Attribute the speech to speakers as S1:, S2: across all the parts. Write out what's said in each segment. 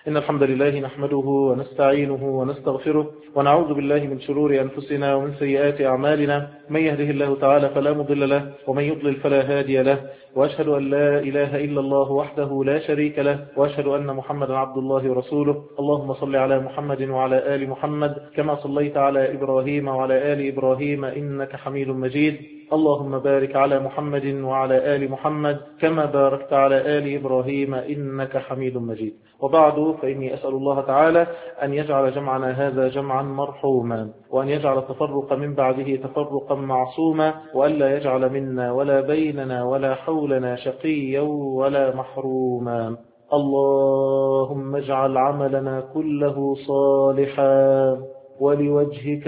S1: إن الحمد لله نحمده ونستعينه ونستغفره ونعوذ بالله من شرور أنفسنا ومن سيئات أعمالنا. من يهده الله تعالى فلا مضل له ومن يضلل فلا هادي له، وأشهد أن لا إله إلا الله وحده لا شريك له، وأشهد أن محمدا عبد الله ورسوله. اللهم صل على محمد وعلى آل محمد كما صليت على إبراهيم وعلى آل إبراهيم إنك حميد مجيد. اللهم بارك على محمد وعلى آل محمد كما باركت على آل إبراهيم إنك حميد مجيد. وبعد، فإني أسأل الله تعالى أن يجعل جمعنا هذا جمعا مرحوما، وأن يجعل التفرق من بعده تفرقا معصوما، وأن لا يجعل منا ولا بيننا ولا حولنا شقيا ولا محروما. اللهم اجعل عملنا كله صالحا ولوجهك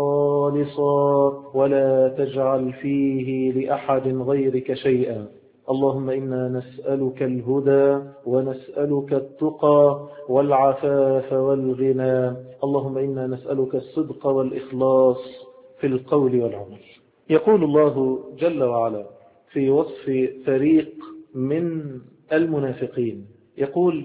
S1: خالصا، ولا تجعل فيه لأحد غيرك شيئا. اللهم إنا نسألك الهدى ونسألك التقى والعفاف والغنى. اللهم إنا نسألك الصدق والإخلاص في القول والعمل. يقول الله جل وعلا في وصف فريق من المنافقين، يقول: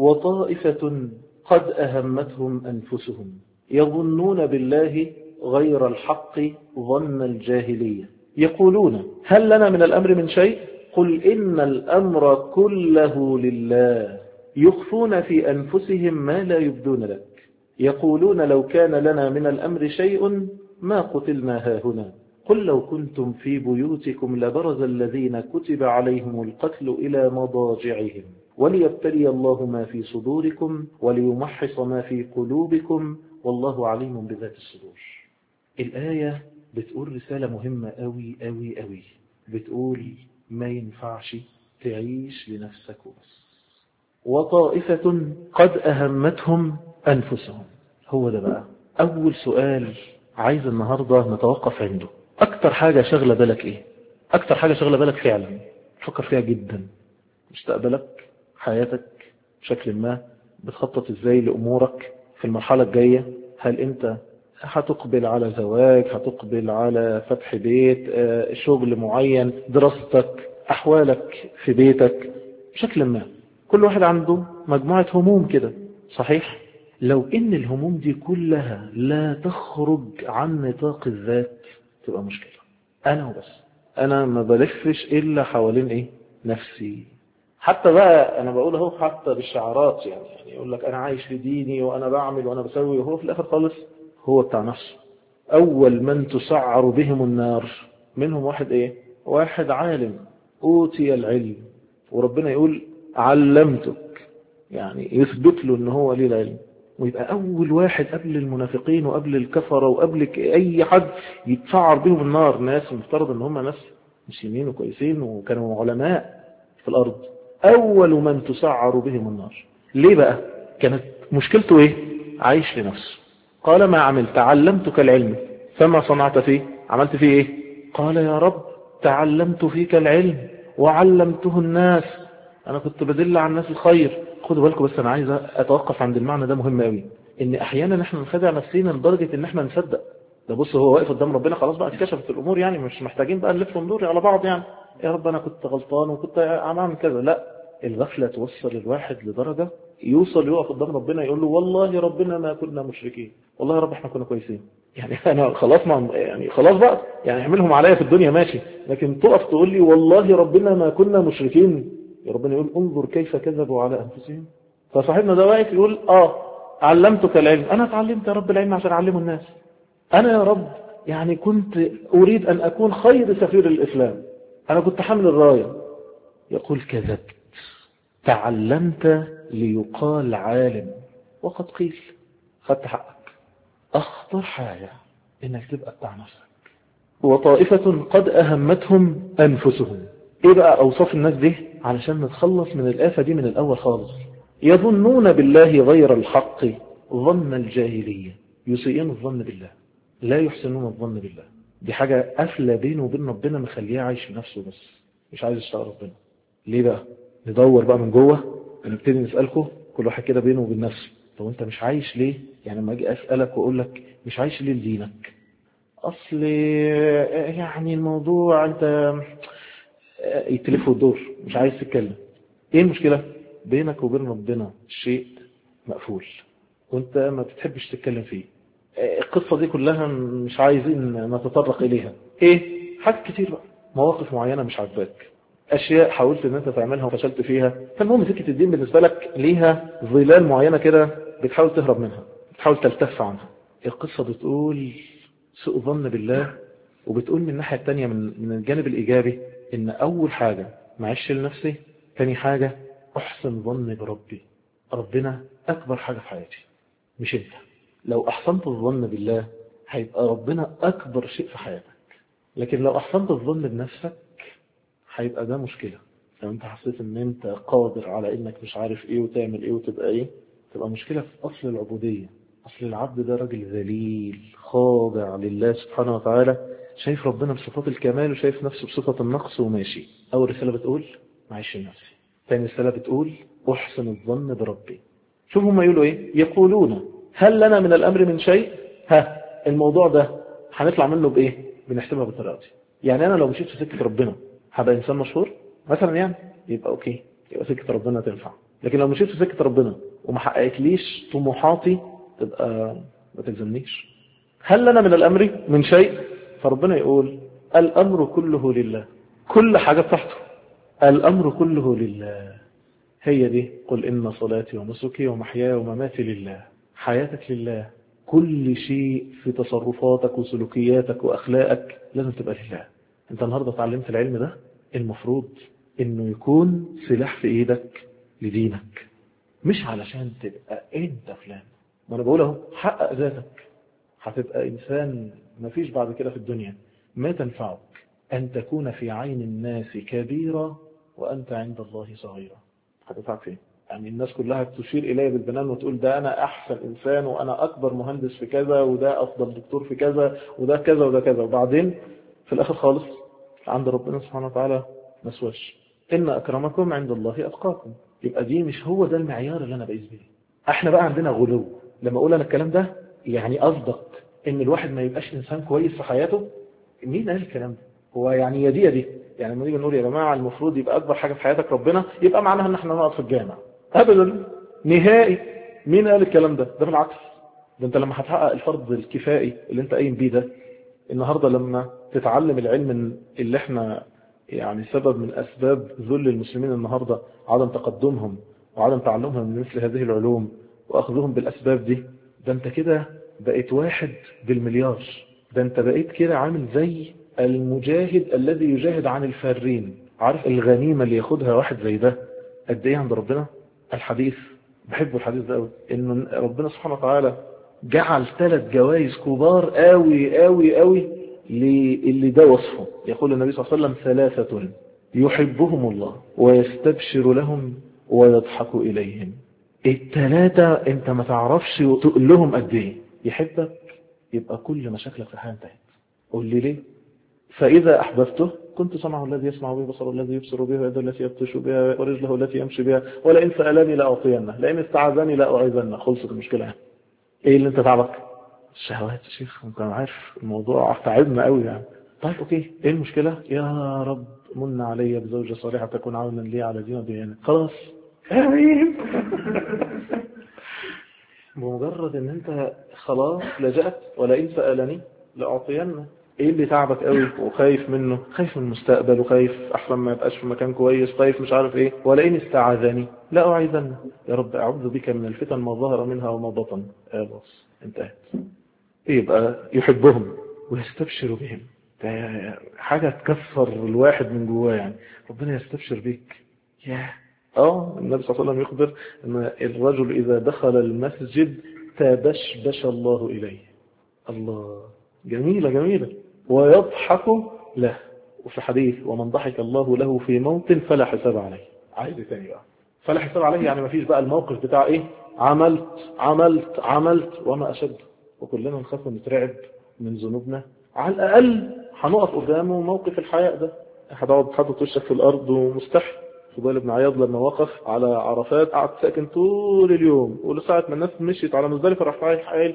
S1: وطائفة قد أهمتهم أنفسهم يظنون بالله غير الحق ظن الجاهلية يقولون هل لنا من الأمر من شيء؟ قل إن الأمر كله لله يخفون في أنفسهم ما لا يبدون لك يقولون لو كان لنا من الأمر شيء ما قتلنا هاهنا قل لو كنتم في بيوتكم لبرز الذين كتب عليهم القتل إلى مضاجعهم وليبتلي الله ما في صدوركم وليمحص ما في قلوبكم والله عليم بذات الصدور. الآية بتقول رسالة مهمة أوي أوي أوي، بتقول ما ينفعش تعيش لنفسك وبس. وطائفة قد أهمتهم أنفسهم، هو ده بقى أول سؤال عايز النهاردة نتوقف عنده. أكتر حاجة شغلة بالك إيه؟ أكتر حاجة شغلة بالك فعلا فكر فيها جدا. مستقبلك، حياتك بشكل ما، بتخطط إزاي لأمورك في المرحلة الجاية؟ هل أنت هتقبل على زواج، هتقبل على فتح بيت، شغل معين، دراستك، أحوالك في بيتك بشكل ما؟ كل واحد عنده مجموعة هموم كده، صحيح؟ لو إن الهموم دي كلها لا تخرج عن نطاق الذات تبقى مشكلة. أنا وبس، أنا ما بلفش إلا حوالين إيه؟ نفسي. حتى بقى أنا بقول اهو حتى بالشعارات، يعني يقول لك أنا عايش لديني وأنا بعمل وأنا بسوي، وهو في الآخر خالص هو بتاع نفسه. أول من تسعر بهم النار منهم واحد إيه؟ واحد عالم أوتي العلم، وربنا يقول علمتك، يعني يثبت له أنه هو ليه العلم، ويبقى أول واحد قبل المنافقين وقبل الكفرة وقبل أي حد يتسعر بهم النار ناس مفترض أن هم ناس مسلمين وكويسين وكانوا علماء في الأرض. أول من تسعر بهم النار. ليه بقى؟ كانت مشكلته إيه؟ عايش لنفسه. قال ما عملت؟ علمتك العلم فما صنعت فيه؟ عملت فيه إيه؟ قال يا رب تعلمت فيك العلم وعلمته الناس، أنا كنت بدل على الناس الخير. خدوا بالكم بس، أنا عايز أتوقف عند المعنى ده مهم قوي، إن أحيانا إحنا نخدع نفسينا لدرجة إن إحنا نصدق ده. بص، هو واقف قدام ربنا خلاص بقى اتكشفت الأمور، يعني مش محتاجين بقى نلف وندور على بعض، يعني يا رب أنا كنت غلطان وكنت أعمل كذا. لا، الغفلة توصل الواحد لدرجة يوصل يقف قدام ربنا يقول له والله ربنا ما كنا مشركين، والله يا رب احنا كنا كويسين. يعني أنا خلاص، ما يعني خلاص بقى، يعني اعملهم عليا في الدنيا ماشي، لكن تقف تقول لي والله ربنا ما كنا مشركين، يا ربنا يقول انظر كيف كذبوا على أنفسهم. فصاحبنا ده واقف يقول علمتك العلم، أنا اتعلمت يا رب العلم عشان أعلمه الناس، أنا يا رب يعني كنت أريد أن أكون خير سفير الإسلام، أنا كنت حامل الراية. يقول كذبت، تعلمت ليقال عالم وقد قيل، خدت حقك. أخطر حاجة إنك تبقى بتاع نفسك. وطائفة قد أهمتهم أنفسهم. إيه بقى أوصاف الناس دي علشان نتخلص من الآفة دي من الأول خالص؟ يظنون بالله غير الحق ظن الجاهلية، يسيئون الظن بالله، لا يحسنون الظن بالله. دي حاجة قافلة بينه وبين ربنا، مخليه عايش في نفسه بس مش عايز يشتغل ربنا. ليه بقى؟ ندور بقى من جوه ونبتدي نسألكم كل واحد كده بينه وبين نفسه، طب انت مش عايش ليه؟ يعني لما اجي اسألك واقول لك مش عايش ليه لدينك؟ اصل يعني الموضوع انت يتلف وتدور مش عايز تتكلم. ايه المشكلة؟ بينك وبين ربنا شيء مقفول وانت ما بتحبش تتكلم فيه. القصة دي كلها مش عايزين نتطرق إليها. إيه؟ حاجات كتير بقى، مواقف معينة مش عاجباك، أشياء حاولت إن أنت تعملها وفشلت فيها. فالمهم سكة الدين بالنسبة لك ليها ظلال معينة كده بتحاول تهرب منها، بتحاول تلتف عنها. القصة بتقول سوء ظن بالله، وبتقول من الناحية التانية من الجانب الإيجابي إن أول حاجة معيش لنفسي، تاني حاجة أحسن ظن بربي. ربنا أكبر حاجة في حياتي مش أنت. لو أحسنت الظن بالله هيبقى ربنا أكبر شيء في حياتك. لكن لو أحسنت الظن بنفسك هيبقى ده مشكلة. لو أنت حسيت أن أنت قادر على أنك مش عارف إيه وتعمل إيه وتبقى إيه، تبقى مشكلة في أصل العبودية. أصل العبد ده راجل ذليل خاضع لله سبحانه وتعالى، شايف ربنا بصفات الكمال وشايف نفسه بصفة النقص وماشي. أول رسالة بتقول معيش لنفسي، ثاني رسالة بتقول أحسن الظن بربي. شوف هم يقولوا إيه؟ يقولون هل لنا من الأمر من شيء؟ الموضوع ده هنطلع منه بإيه؟ بنحسبها بالطريقة دي. يعني أنا لو مشيت في سكة ربنا هبقى إنسان مشهور مثلا، يعني يبقى أوكي، يبقى سكة ربنا تنفع. لكن لو مشيت في سكة ربنا وما حققتليش طموحاتي تبقى ما تلزمنيش. هل لنا من الأمر من شيء؟ فربنا يقول الأمر كله لله، كل حاجة بتاعته، الأمر كله لله. هي دي قل إن صلاتي ونسكي ومحياي ومماتي لله. حياتك لله، كل شيء في تصرفاتك وسلوكياتك وأخلاقك لازم تبقى لله. انت النهاردة اتعلمت العلم ده، المفروض انه يكون سلاح في ايدك لدينك، مش علشان تبقى انت فلان. ما انا بقول اهو، حقق ذاتك، هتبقى انسان مفيش بعد كده في الدنيا ما تنفعك ان تكون في عين الناس كبيرة وانت عند الله صغيرة. هتنفعك فين؟ يعني الناس كلها تشير إليه بالبنان وتقول ده أنا أحسن إنسان وأنا أكبر مهندس في كذا وده أفضل دكتور في كذا وده كذا وده كذا، وبعدين في الآخر خالص عند ربنا سبحانه وتعالى مسواش. إن أكرمكم عند الله أتقاكم. يبقى دي مش هو ده المعيار اللي أنا بقيس بيه. احنا بقى عندنا غلو. لما أقول أنا الكلام ده يعني أصدق إن الواحد ما يبقاش إنسان كويس في حياته. مين قال الكلام ده؟ هو يعني يا دي يعني لما نيجي نقول يا جماعة المفروض يبقى أكبر حاجة في حياتك ربنا، يبقى معناها إن احنا نقعد في الجامع؟ أبدا نهائي. مين قال الكلام ده؟ ده بالعكس، ده أنت لما هتحقق الفرض الكفائي اللي أنت قايم بيه ده النهاردة، لما تتعلم العلم اللي احنا يعني سبب من أسباب ذل المسلمين النهاردة عدم تقدمهم وعدم تعلمهم من مثل هذه العلوم وأخذهم بالأسباب دي، ده أنت كده بقيت واحد بالمليار. ده أنت بقيت كده عامل زي المجاهد الذي يجاهد عن الفارين. عارف الغنيمة اللي ياخدها واحد زي ده قد ايه عند ربنا؟ الحديث بحب الحديث ده قوي، ان ربنا سبحانه وتعالى جعل 3 جوائز كبار قوي قوي قوي اللي ده وصفه. يقول النبي صلى الله عليه وسلم 3 يحبهم الله ويستبشر لهم ويضحك إليهم. ال3 انت ما تعرفش تقول لهم قد ايه يحبك، يبقى كل مشاكلك في الحياة انتهت. قول لي ليه؟ فإذا أحببته كنت سمعه الذي يسمع به، بصره الذي يبصر به، ويده التي يبطش بها، ورجله التي يمشي بها، ولئن سألني لأعطينه، لئن استعاذني لأعيذنه. خلصت المشكلة. ايه اللي انت تعبك؟ الشهوات يا شيخ، انت عارف الموضوع تعبنا قوي يعني. طيب اوكي، ايه المشكلة؟ يا رب من علي بزوجة صالحة تكون عونا لي على دين وديانة. خلاص امين. بمجرد ان انت خلاص لجأت ولئن سألني لأعطينه. ايه اللي تعبك قوي وخايف منه؟ خايف من المستقبل، وخايف احسن ما يبقاش في مكان كويس، خايف مش عارف ايه. ولئن استعاذني لا أعيذنه. يا رب أعوذ بك من الفتن ما ظهر منها وما بطن. بص انتهت. يبقى يحبهم ويستبشر بهم. ده حاجة تكسر الواحد من جواه يعني. ربنا يستبشر بيك. النبي صلى الله عليه وسلم يخبر ان الرجل اذا دخل المسجد تبشبش الله اليه. الله، جميلة جميلة. ويضحك له. وفي حديث ومن ضحك الله له في موت فلا حساب عليه. عايز تاني بقى فلا حساب عليه، يعني ما فيش بقى الموقف بتاع ايه، عملت وما اشد. وكلنا نخاف ونترعب من ذنوبنا. على الاقل هنقف قدامه موقف الحياء ده. هتقعد حاطط وشك في الارض ومستحي. فضيل بن عياض لما وقف على عرفات قعد ساكن طول اليوم، ولساعة ما الناس مشيت على مزدلفة راح رايح قايل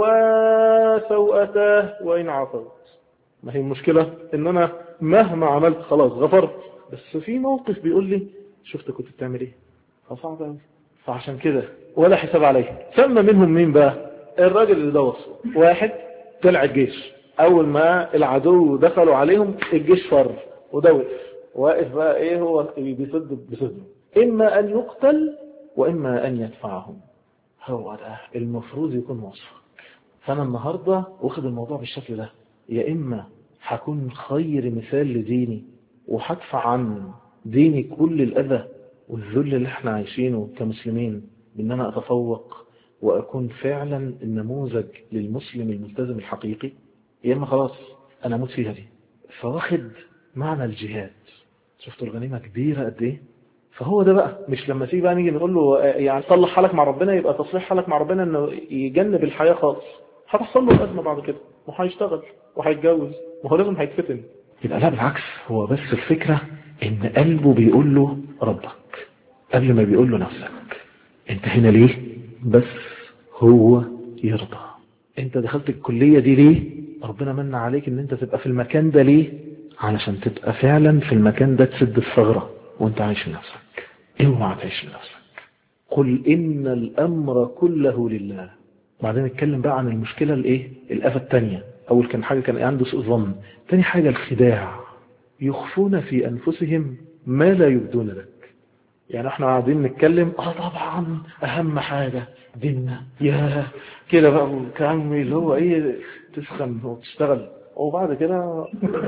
S1: وسوءته وإن عصوت. ما هي المشكلة ان انا مهما عملت خلاص غفرت، بس في موقف بيقول لي شفت كنت بتعمل ايه. فصعب قوي. فعشان كده ولا حساب عليه. سمى منهم مين بقى؟ الراجل اللي ده وصفه. واحد طلع الجيش، اول ما العدو دخلوا عليهم الجيش فر، وده واقف بقى ايه، هو بيصد بصدره، اما ان يقتل واما ان يدفعهم. هو ده المفروض يكون وصفك. فانا النهاردة واخد الموضوع بالشكل ده، يا اما هكون خير مثال لديني وهدفع عن ديني كل الاذى والذل اللي احنا عايشينه كمسلمين، بان انا اتفوق واكون فعلا النموذج للمسلم الملتزم الحقيقي، يا اما خلاص انا اموت فيها دي. فواخد معنى الجهاد. شفتوا الغنيمة كبيرة قد ايه؟ فهو ده بقى، مش لما تيجي بقى نيجي نقول له يعني صلح حالك مع ربنا، يبقى تصليح حالك مع ربنا انه يجنب الحياة خالص. هتحصل له الأزمة بعد كده، وهيشتغل وهيتجوز، وهو لازم هيتفتن. يبقى لا بالعكس، هو بس الفكرة ان قلبه بيقول له ربك قبل ما بيقول له نفسك. انت هنا ليه؟ بس هو يرضى. انت دخلت الكلية دي ليه؟ ربنا من عليك ان انت تبقى في المكان ده ليه؟ علشان تبقى فعلا في المكان ده تسد الثغرة وانت عايش لنفسك. اوعى تعيش لنفسك. قل ان الامر كله لله. بعدين نتكلم بقى عن المشكلة الايه؟ الآفة التانية. اول كان حاجة كان عنده سوء ظن، تاني حاجة الخداع. يخفون في انفسهم ما لا يبدون لك. يعني احنا قاعدين نتكلم طبعا اهم حاجة ديننا يا كده بقى، والكلام اللي هو ايه، تسخن وتشتغل، وبعد كده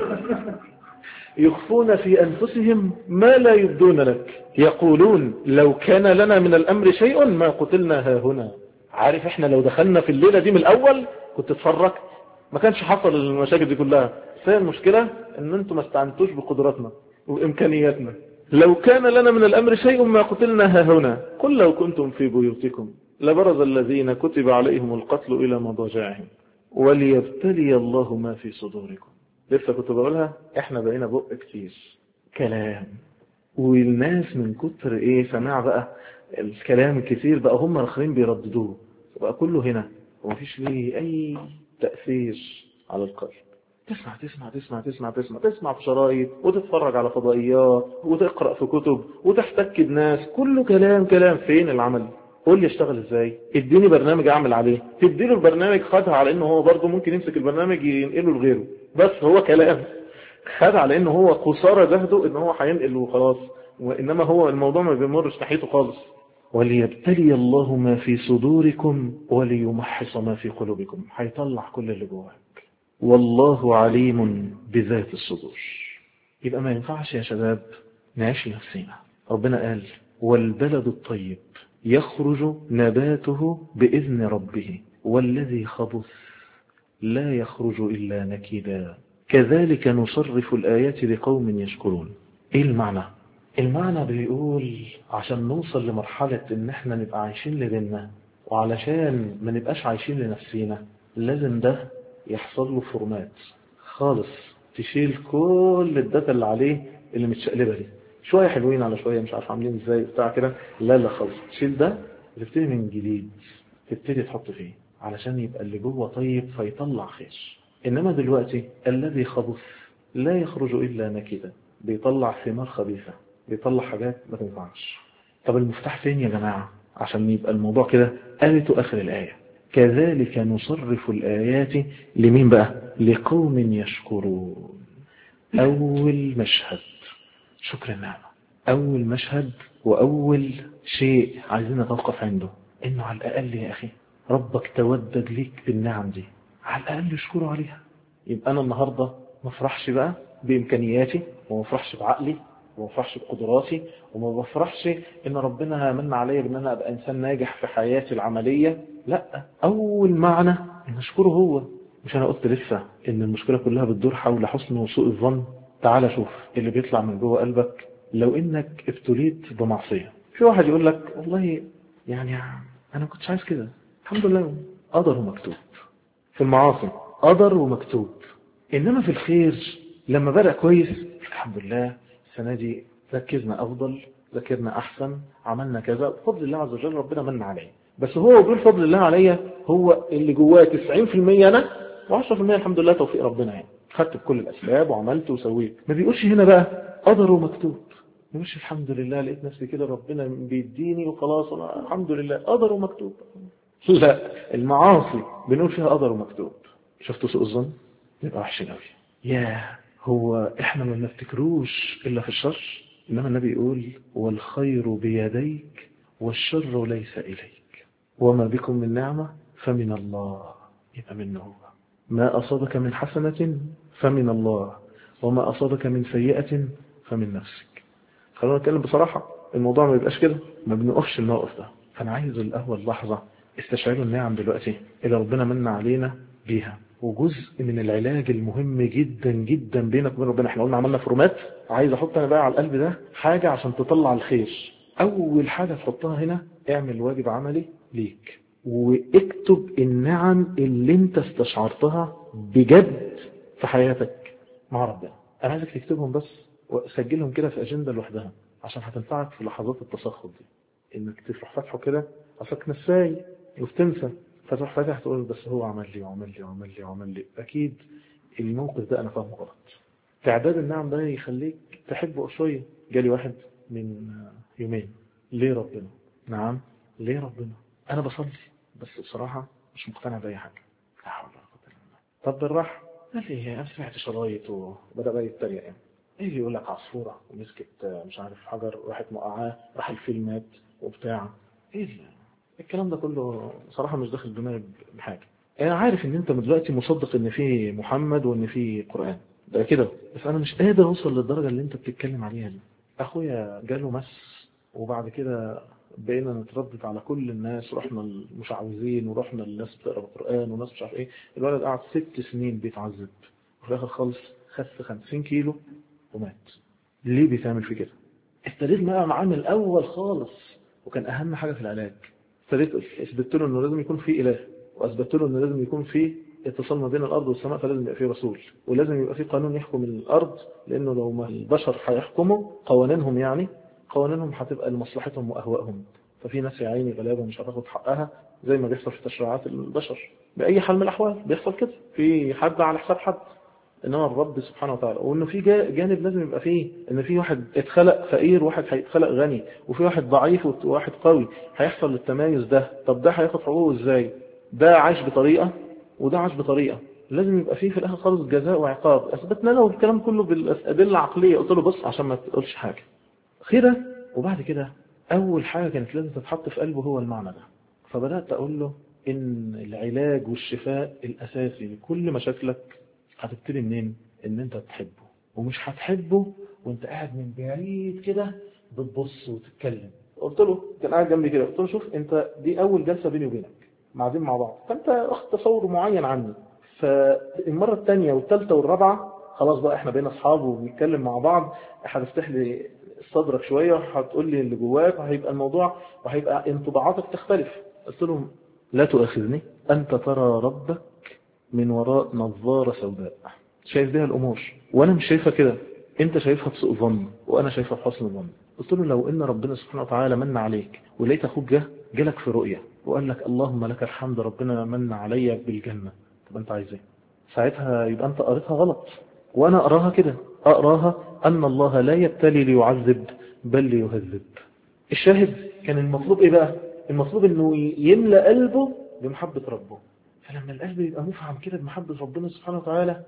S1: يخفون في انفسهم ما لا يبدون لك. يقولون لو كان لنا من الامر شيء ما قتلنا ها هنا. عارف احنا لو دخلنا في الليلة دي من الاول كنت اتفرجت، ما كانش حصل المشاكل دي كلها. فهي المشكلة ان انتم ما استعنتوش بقدراتنا وامكانياتنا. لو كان لنا من الأمر شيء ما قتلنا هنا، قل لو كنتم في بيوتكم لبرز الذين كتب عليهم القتل إلى مضاجعهم وليبتلي الله ما في صدوركم. لسه كنت بقولها، احنا بقينا بق كتير كلام، والناس من كتر ايه سماع بقى الكلام الكتير بقى هم الاخرين بيرددوه، وبقى كله هنا ومفيش ليه اي تأثير على القلب. تسمع تسمع تسمع تسمع تسمع تسمع في شرايط، وتتفرج على فضائيات، وتقرأ في كتب، وتحتك بناس، كله كلام كلام. فين العمل؟ قول لي اشتغل ازاي؟ اديني برنامج اعمل عليه. تديله البرنامج، خدها على انه هو برضه ممكن يمسك البرنامج ينقله لغيره، بس هو كلام. خد على انه هو قصارى جهده ان هو هينقل وخلاص، وانما هو الموضوع ما بيمرش ناحيته خالص. وليبتلي الله ما في صدوركم وليمحص ما في قلوبكم. هيطلع كل اللي جواك، والله عليم بذات الصدور. يبقى ما ينفعش يا شباب نعيش لنفسنا. ربنا قال والبلد الطيب يخرج نباته بإذن ربه والذي خبث لا يخرج إلا نكدا كذلك نصرف الآيات لقوم يشكرون. ايه المعنى؟ المعنى بيقول عشان نوصل لمرحلة ان احنا نبقى عايشين لديننا، وعلشان ما نبقاش عايشين لنفسينا، لازم ده يحصل له فورمات خالص، تشيل كل الداتا اللي عليه اللي متشقلبة دي، شوية حلوين على شوية مش عارف عاملين ازاي بتاع كده، لا خالص، تشيل ده وتبتدي من جديد، تبتدي تحط فيه علشان يبقى اللي جوه طيب فيطلع خير. انما دلوقتي الذي خبث لا يخرج الا نكدا، بيطلع ثمار خبيثة، بيطلع حاجات ما تنفعش. طب المفتاح فين يا جماعة عشان يبقى الموضوع كده؟ قالته آخر الآية كذلك نصرف الآيات لمين بقى؟ لقوم يشكرون. أول مشهد شكر النعمة، أول مشهد وأول شيء عايزين نتوقف عنده إنه على الأقل يا أخي ربك تودد ليك بالنعم دي، على الأقل اشكره عليها. يبقى أنا النهاردة ما افرحش بقى بإمكانياتي، وما افرحش بعقلي، وما افرحش بقدراتي، وما بفرحش ان ربنا من عليا بان انا ابقى انسان ناجح في حياتي العملية. لا، اول معنى ان اشكره هو. مش انا قلت لسه ان المشكلة كلها بتدور حول حسن وسوء الظن؟ تعال شوف اللي بيطلع من جوه قلبك. لو انك ابتليت بمعصية، في واحد يقول لك والله يعني انا ما كنتش عايز كده، الحمد لله قدر ومكتوب. في المعاصي قدر ومكتوب، انما في الخير لما بدأ كويس الحمد لله، السنة دي ركزنا أفضل، ذاكرنا أحسن، عملنا كذا بفضل الله عز وجل، ربنا من عليه. بس هو بيقول فضل الله عليا، هو اللي جواه 90% أنا و10% الحمد لله توفيق ربنا، يعني خدت بكل الأسباب وعملت وسويت. ما بيقولش هنا بقى قدر ومكتوب. مش الحمد لله لقيت نفسي كده ربنا بيديني وخلاص أنا الحمد لله قدر ومكتوب. لا، المعاصي بنقول فيها قدر ومكتوب. شفتوا سوء الظن يبقى وحش قوي. هو احنا ما بنفتكروش الا في الشر، انما النبي يقول والخير بيديك والشر ليس اليك وما بكم من نعمه فمن الله. يبقى منه هو. ما اصابك من حسنه فمن الله وما اصابك من سيئه فمن نفسك. خلونا نتكلم بصراحه، الموضوع ما يبقاش كده، ما بنقفش الموقف ده. فانا عايز الاول لحظه استشعروا النعم دلوقتي اللي ربنا من علينا بيها، وجزء من العلاج المهم جدا جدا بينك وبين ربنا. احنا قلنا عملنا فورمات، عايز احط انا بقى على القلب ده حاجة عشان تطلع الخير. اول حاجة تحطها هنا، اعمل واجب عملي ليك واكتب النعم اللي انت استشعرتها بجد في حياتك مع ربنا. انا عايزك تكتبهم بس وسجلهم كده في اجندة لوحدها عشان هتنفعك في لحظات التسخط دي. انك تروح فاتحه كده اصلك نساي وبتنسى، فتروح فاتح تقول بس هو عمل لي وعمل لي وعمل لي وعمل لي، اكيد الموقف ده انا فاهمه غلط. تعداد النعم ده يخليك تحبه شويه. جالي واحد من يومين، ليه ربنا؟ نعم ليه ربنا؟ انا بصلي بس بصراحه مش مقتنع باي حاجه. لا حول ولا قوه الا بالله. طب بالراحه، قال لي انا سمعت شرايط وبدا بقى يتريق يعني. ايه يقول لك عصفوره ومسكت مش عارف حجر راحت موقعاه راح الفيل مات وبتاع. ايه الكلام ده كله صراحه مش داخل دماغي بحاجه. انا عارف ان انت دلوقتي مصدق ان في محمد وان في قرآن ده كده، بس انا مش قادر اوصل للدرجه اللي انت بتتكلم عليها دي. اخويا جاله مس وبعد كده بقينا نتردد على كل الناس، رحنا المشعوذين ورحنا للناس بتقرا القرآن وناس مش عارف ايه. الولد قعد 6 سنين بيتعذب وفي الاخر خالص خس 50 كيلو ومات. ليه بيتعمل في كده؟ ابتديت معاه من الاول خالص، وكان اهم حاجه في العلاج ابتديت اثبت له انه لازم يكون في اله، واثبت له انه لازم يكون في اتصال ما بين الارض والسماء، فلازم يبقى في رسول، ولازم يبقى في قانون يحكم الارض، لانه لو ما البشر هيحكموا قوانينهم، يعني قوانينهم هتبقى لمصلحتهم واهوائهم. ففي ناس يا عيني غلابه مش هتاخد حقها، زي ما بيحصل في تشريعات البشر باي حال من الاحوال بيحصل كده، في حد على حساب حد. انما الرب سبحانه وتعالى، وانه في جانب لازم يبقى فيه ان في واحد اتخلق فقير وواحد هيتخلق غني، وفي واحد ضعيف وواحد قوي، هيحصل التمايز ده. طب ده هياخد حقوقه ازاي؟ ده عايش بطريقه وده عايش بطريقه، لازم يبقى فيه في الاخر خالص جزاء وعقاب. اثبتنا له الكلام كله بالادله العقليه، قلت له بص عشان ما تقولش حاجه خيره. وبعد كده اول حاجه كانت لازم تتحط في قلبه هو المعنى ده. فبدات اقول له ان العلاج والشفاء الاساسي لكل مشاكلك هتبتدي منين؟ ان انت تحبه، ومش هتحبه وانت قاعد من بعيد كده بتبص وتتكلم. قلت له، كان قاعد جنبي كده، قلت له شوف انت دي اول جلسه بيني وبينك قاعدين مع بعض، فانت اخد تصور معين عني، فالمره الثانيه والثالثه والرابعه خلاص بقى احنا بقينا اصحاب وبنتكلم مع بعض، هتفتح لي صدرك شويه وهتقول لي اللي جواك، وهيبقى الموضوع وهيبقى انطباعاتك تختلف. قلت له لا تؤاخذني، انت ترى ربك من وراء نظارة سوداء شايف بيها الأمور، وأنا مش شايفها كده، أنت شايفها بسوء ظن وأنا شايفها بحسن ظن. قلت له لو إن ربنا سبحانه وتعالى من عليك ولقيت أخوك جالك في رؤية وقال لك اللهم لك الحمد ربنا من عليا بالجنة، طب أنت عايز إيه؟ ساعتها يبقى أنت قريتها غلط، وأنا أقراها كده، أقراها أن الله لا يبتلي ليعذب بل ليهذب. الشاهد كان المطلوب إيه بقى؟ المطلوب إنه يملأ قلبه بمحبة ربه. فلما القلب يبقى مفعم كده بمحبة ربنا سبحانه وتعالى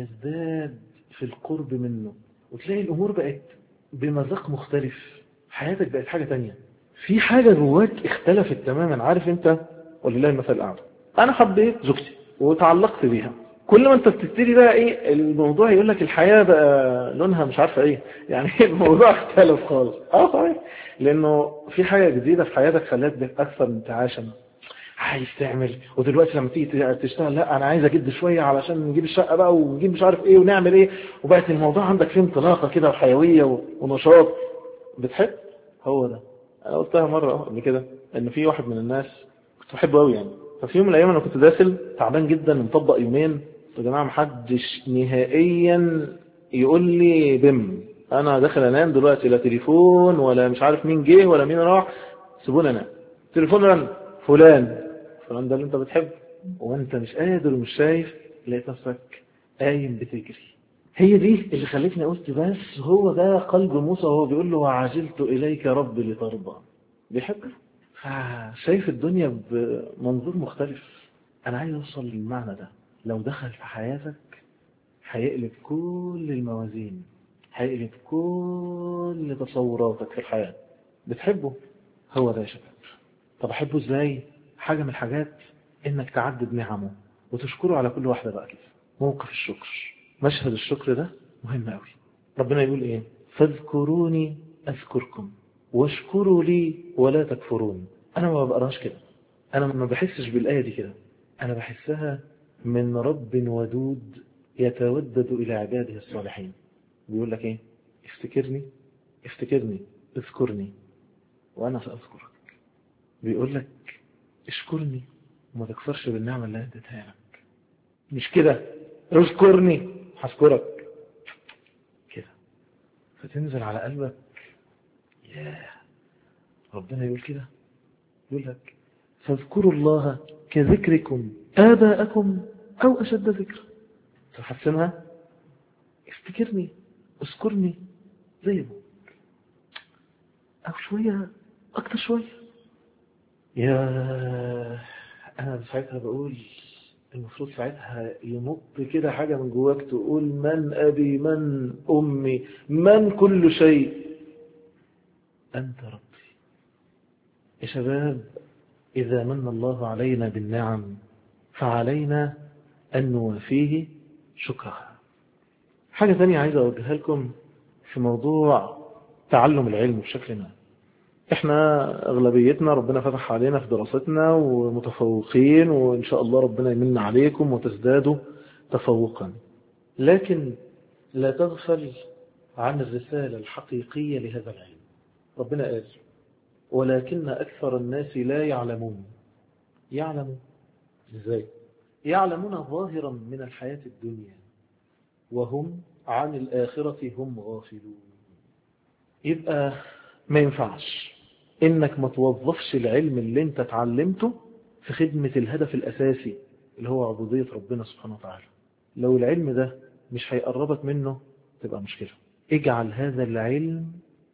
S1: يزداد في القرب منه، وتلاقي الأمور بقت بمذاق مختلف، حياتك بقت حاجة تانية، في حاجة جواك اختلفت تماما. عارف انت، ولله المثل الأعلى، أنا حبيت زوجتي وتعلقت بيها، كل ما انت بتبتدي بقى ايه الموضوع يقول لك الحياة بقى لونها مش عارفة ايه يعني الموضوع اختلف خالص. صحيح، لانه في حاجة جديدة في حياتك خلتك اكثر انتعاشا، عايز تعمل. ودلوقتي لما تيجي تشتغل، لا انا عايز اجد شويه علشان نجيب الشقه بقى ونجيب مش عارف ايه ونعمل ايه، وبقت الموضوع عندك فيه انطلاقه كده وحيويه ونشاط. بتحب هو ده. انا قلتها مره قبل كده ان في واحد من الناس كنت بحبه قوي يعني، ففي يوم من الايام انا كنت داخل تعبان جدا مطبق يومين، يا جماعه محدش نهائيا يقول لي بم، انا داخل انام دلوقتي، لا تليفون ولا مش عارف مين جه ولا مين راح، سيبوني انام. تليفون رن، فلان ده اللي انت بتحبه، وانت مش قادر ومش شايف، لقيت نفسك قايم بتجري هي دي اللي خلتني قلت بس هو ده قلب موسى وهو بيقول له وعجلت إليك ربي لترضى. بيحبه، شايف الدنيا بمنظور مختلف. أنا عايز أوصل للمعنى ده. لو دخل في حياتك هيقلب كل الموازين، هيقلب كل تصوراتك في الحياة. بتحبه؟ هو ده يا شباب. طب أحبه إزاي؟ حاجة من الحاجات إنك تعدد نعمه وتشكره على كل واحدة بقى كده. موقف الشكر، مشهد الشكر ده مهم قوي. ربنا يقول إيه؟ فاذكروني أذكركم واشكروا لي ولا تكفرون. أنا ما بقراش كده، أنا ما بحسش بالآية دي كده. أنا بحسها من رب ودود يتودد إلى عباده الصالحين. بيقول لك إيه؟ افتكرني، افتكرني، اذكرني وأنا سأذكرك. بيقول لك اشكرني وما تكفرش بالنعمة اللي اديتها لك. مش كده اذكرني هشكرك كده، فتنزل على قلبك. ياه، ربنا يقول كده، يقول لك فاذكروا الله كذكركم آباءكم أو أشد ذكر. تحسنها، افتكرني، اذكرني زي ابوك أو شوية أكتر شوية. يا أنا ساعتها بقول المفروض ساعتها ينط كده حاجة من جواك تقول من أبي من أمي من كل شيء أنت ربي. يا شباب، إذا من الله علينا بالنعم فعلينا أن نوافيه شكرها. حاجة ثانية عايز أوجهها لكم في موضوع تعلم العلم بشكل ما. احنا اغلبيتنا ربنا فتح علينا في دراستنا ومتفوقين، وان شاء الله ربنا يمن عليكم وتزدادوا تفوقا. لكن لا تغفل عن الرسالة الحقيقية لهذا العلم. ربنا قال ولكن أكثر الناس لا يعلمون. يعلمون ازاي؟ يعلمون ظاهرا من الحياة الدنيا وهم عن الآخرة هم غافلون. يبقى ما ينفعش إنك ما توظفش العلم اللي انت اتعلمته في خدمة الهدف الأساسي اللي هو عبودية ربنا سبحانه وتعالى. لو العلم ده مش هيقربك منه تبقى مشكلة. اجعل هذا العلم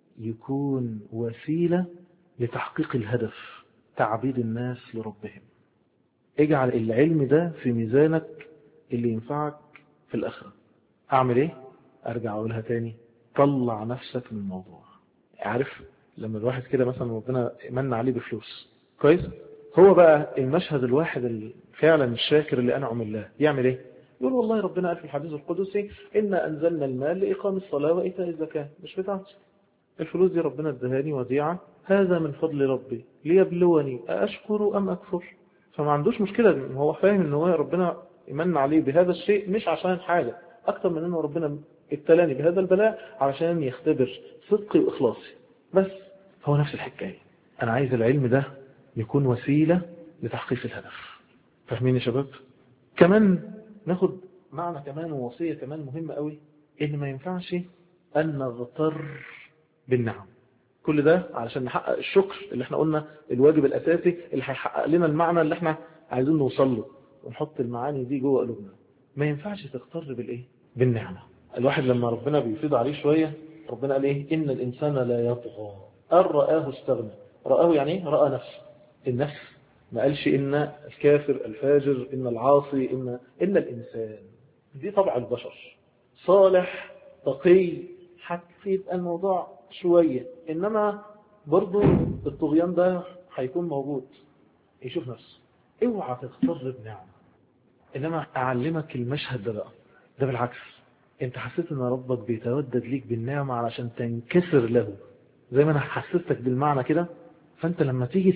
S1: يكون وسيلة لتحقيق الهدف، تعبيد الناس لربهم. اجعل العلم ده في ميزانك اللي ينفعك في الآخرة. أعمل إيه؟ أرجع أقولها تاني، طلع نفسك من الموضوع. عارف لما الواحد كده مثلا ربنا من عليه بفلوس كويس، هو بقى المشهد الواحد فعلا الشاكر اللي أنعم الله يعمل إيه؟ يقول والله ربنا قال في الحديث القدسي إنا أنزلنا المال لإقام الصلاة وإيتاء الزكاة. مش بتاعتي الفلوس دي، ربنا ادهاني وديعة، هذا من فضل ربي ليبلوني أأشكر أم أكفر. فما عندوش مشكلة، هو فاهم إن هو ربنا يمن عليه بهذا الشيء مش عشان حاجة أكتر من إنه ربنا ابتلاني بهذا البلاء علشان يختبر صدقي وإخلاصي بس. هو نفس الحكاية، أنا عايز العلم ده يكون وسيلة لتحقيق الهدف. فاهمين يا شباب؟ كمان ناخد معنى كمان ووصية كمان مهمة قوي، إن ما ينفعش أن نغتر بالنعم. كل ده علشان نحقق الشكر اللي احنا قلنا الواجب الأساسي اللي هيحقق لنا المعنى اللي احنا عايزين نوصل له، ونحط المعاني دي جوه قلوبنا. ما ينفعش تغتر بالإيه؟ بالنعمة. الواحد لما ربنا بيفيض عليه شوية، ربنا قال إيه؟ إن الإنسان لا يطغى أن رآه استغنى. رآه يعني إيه؟ رأى نفسه. النفس، ما قالش إن الكافر الفاجر إن العاصي إن الإنسان. دي طبع البشر، صالح تقي هيبقى الموضوع شوية، إنما برضو الطغيان ده هيكون موجود. يشوف نفسه. اوعى تغتر بنعمة. إنما أعلمك المشهد ده بقى، ده بالعكس، انت حسيت ان ربك بيتودد ليك بالنعمة علشان تنكسر له، زي ما انا حسستك بالمعنى كده. فانت لما تيجي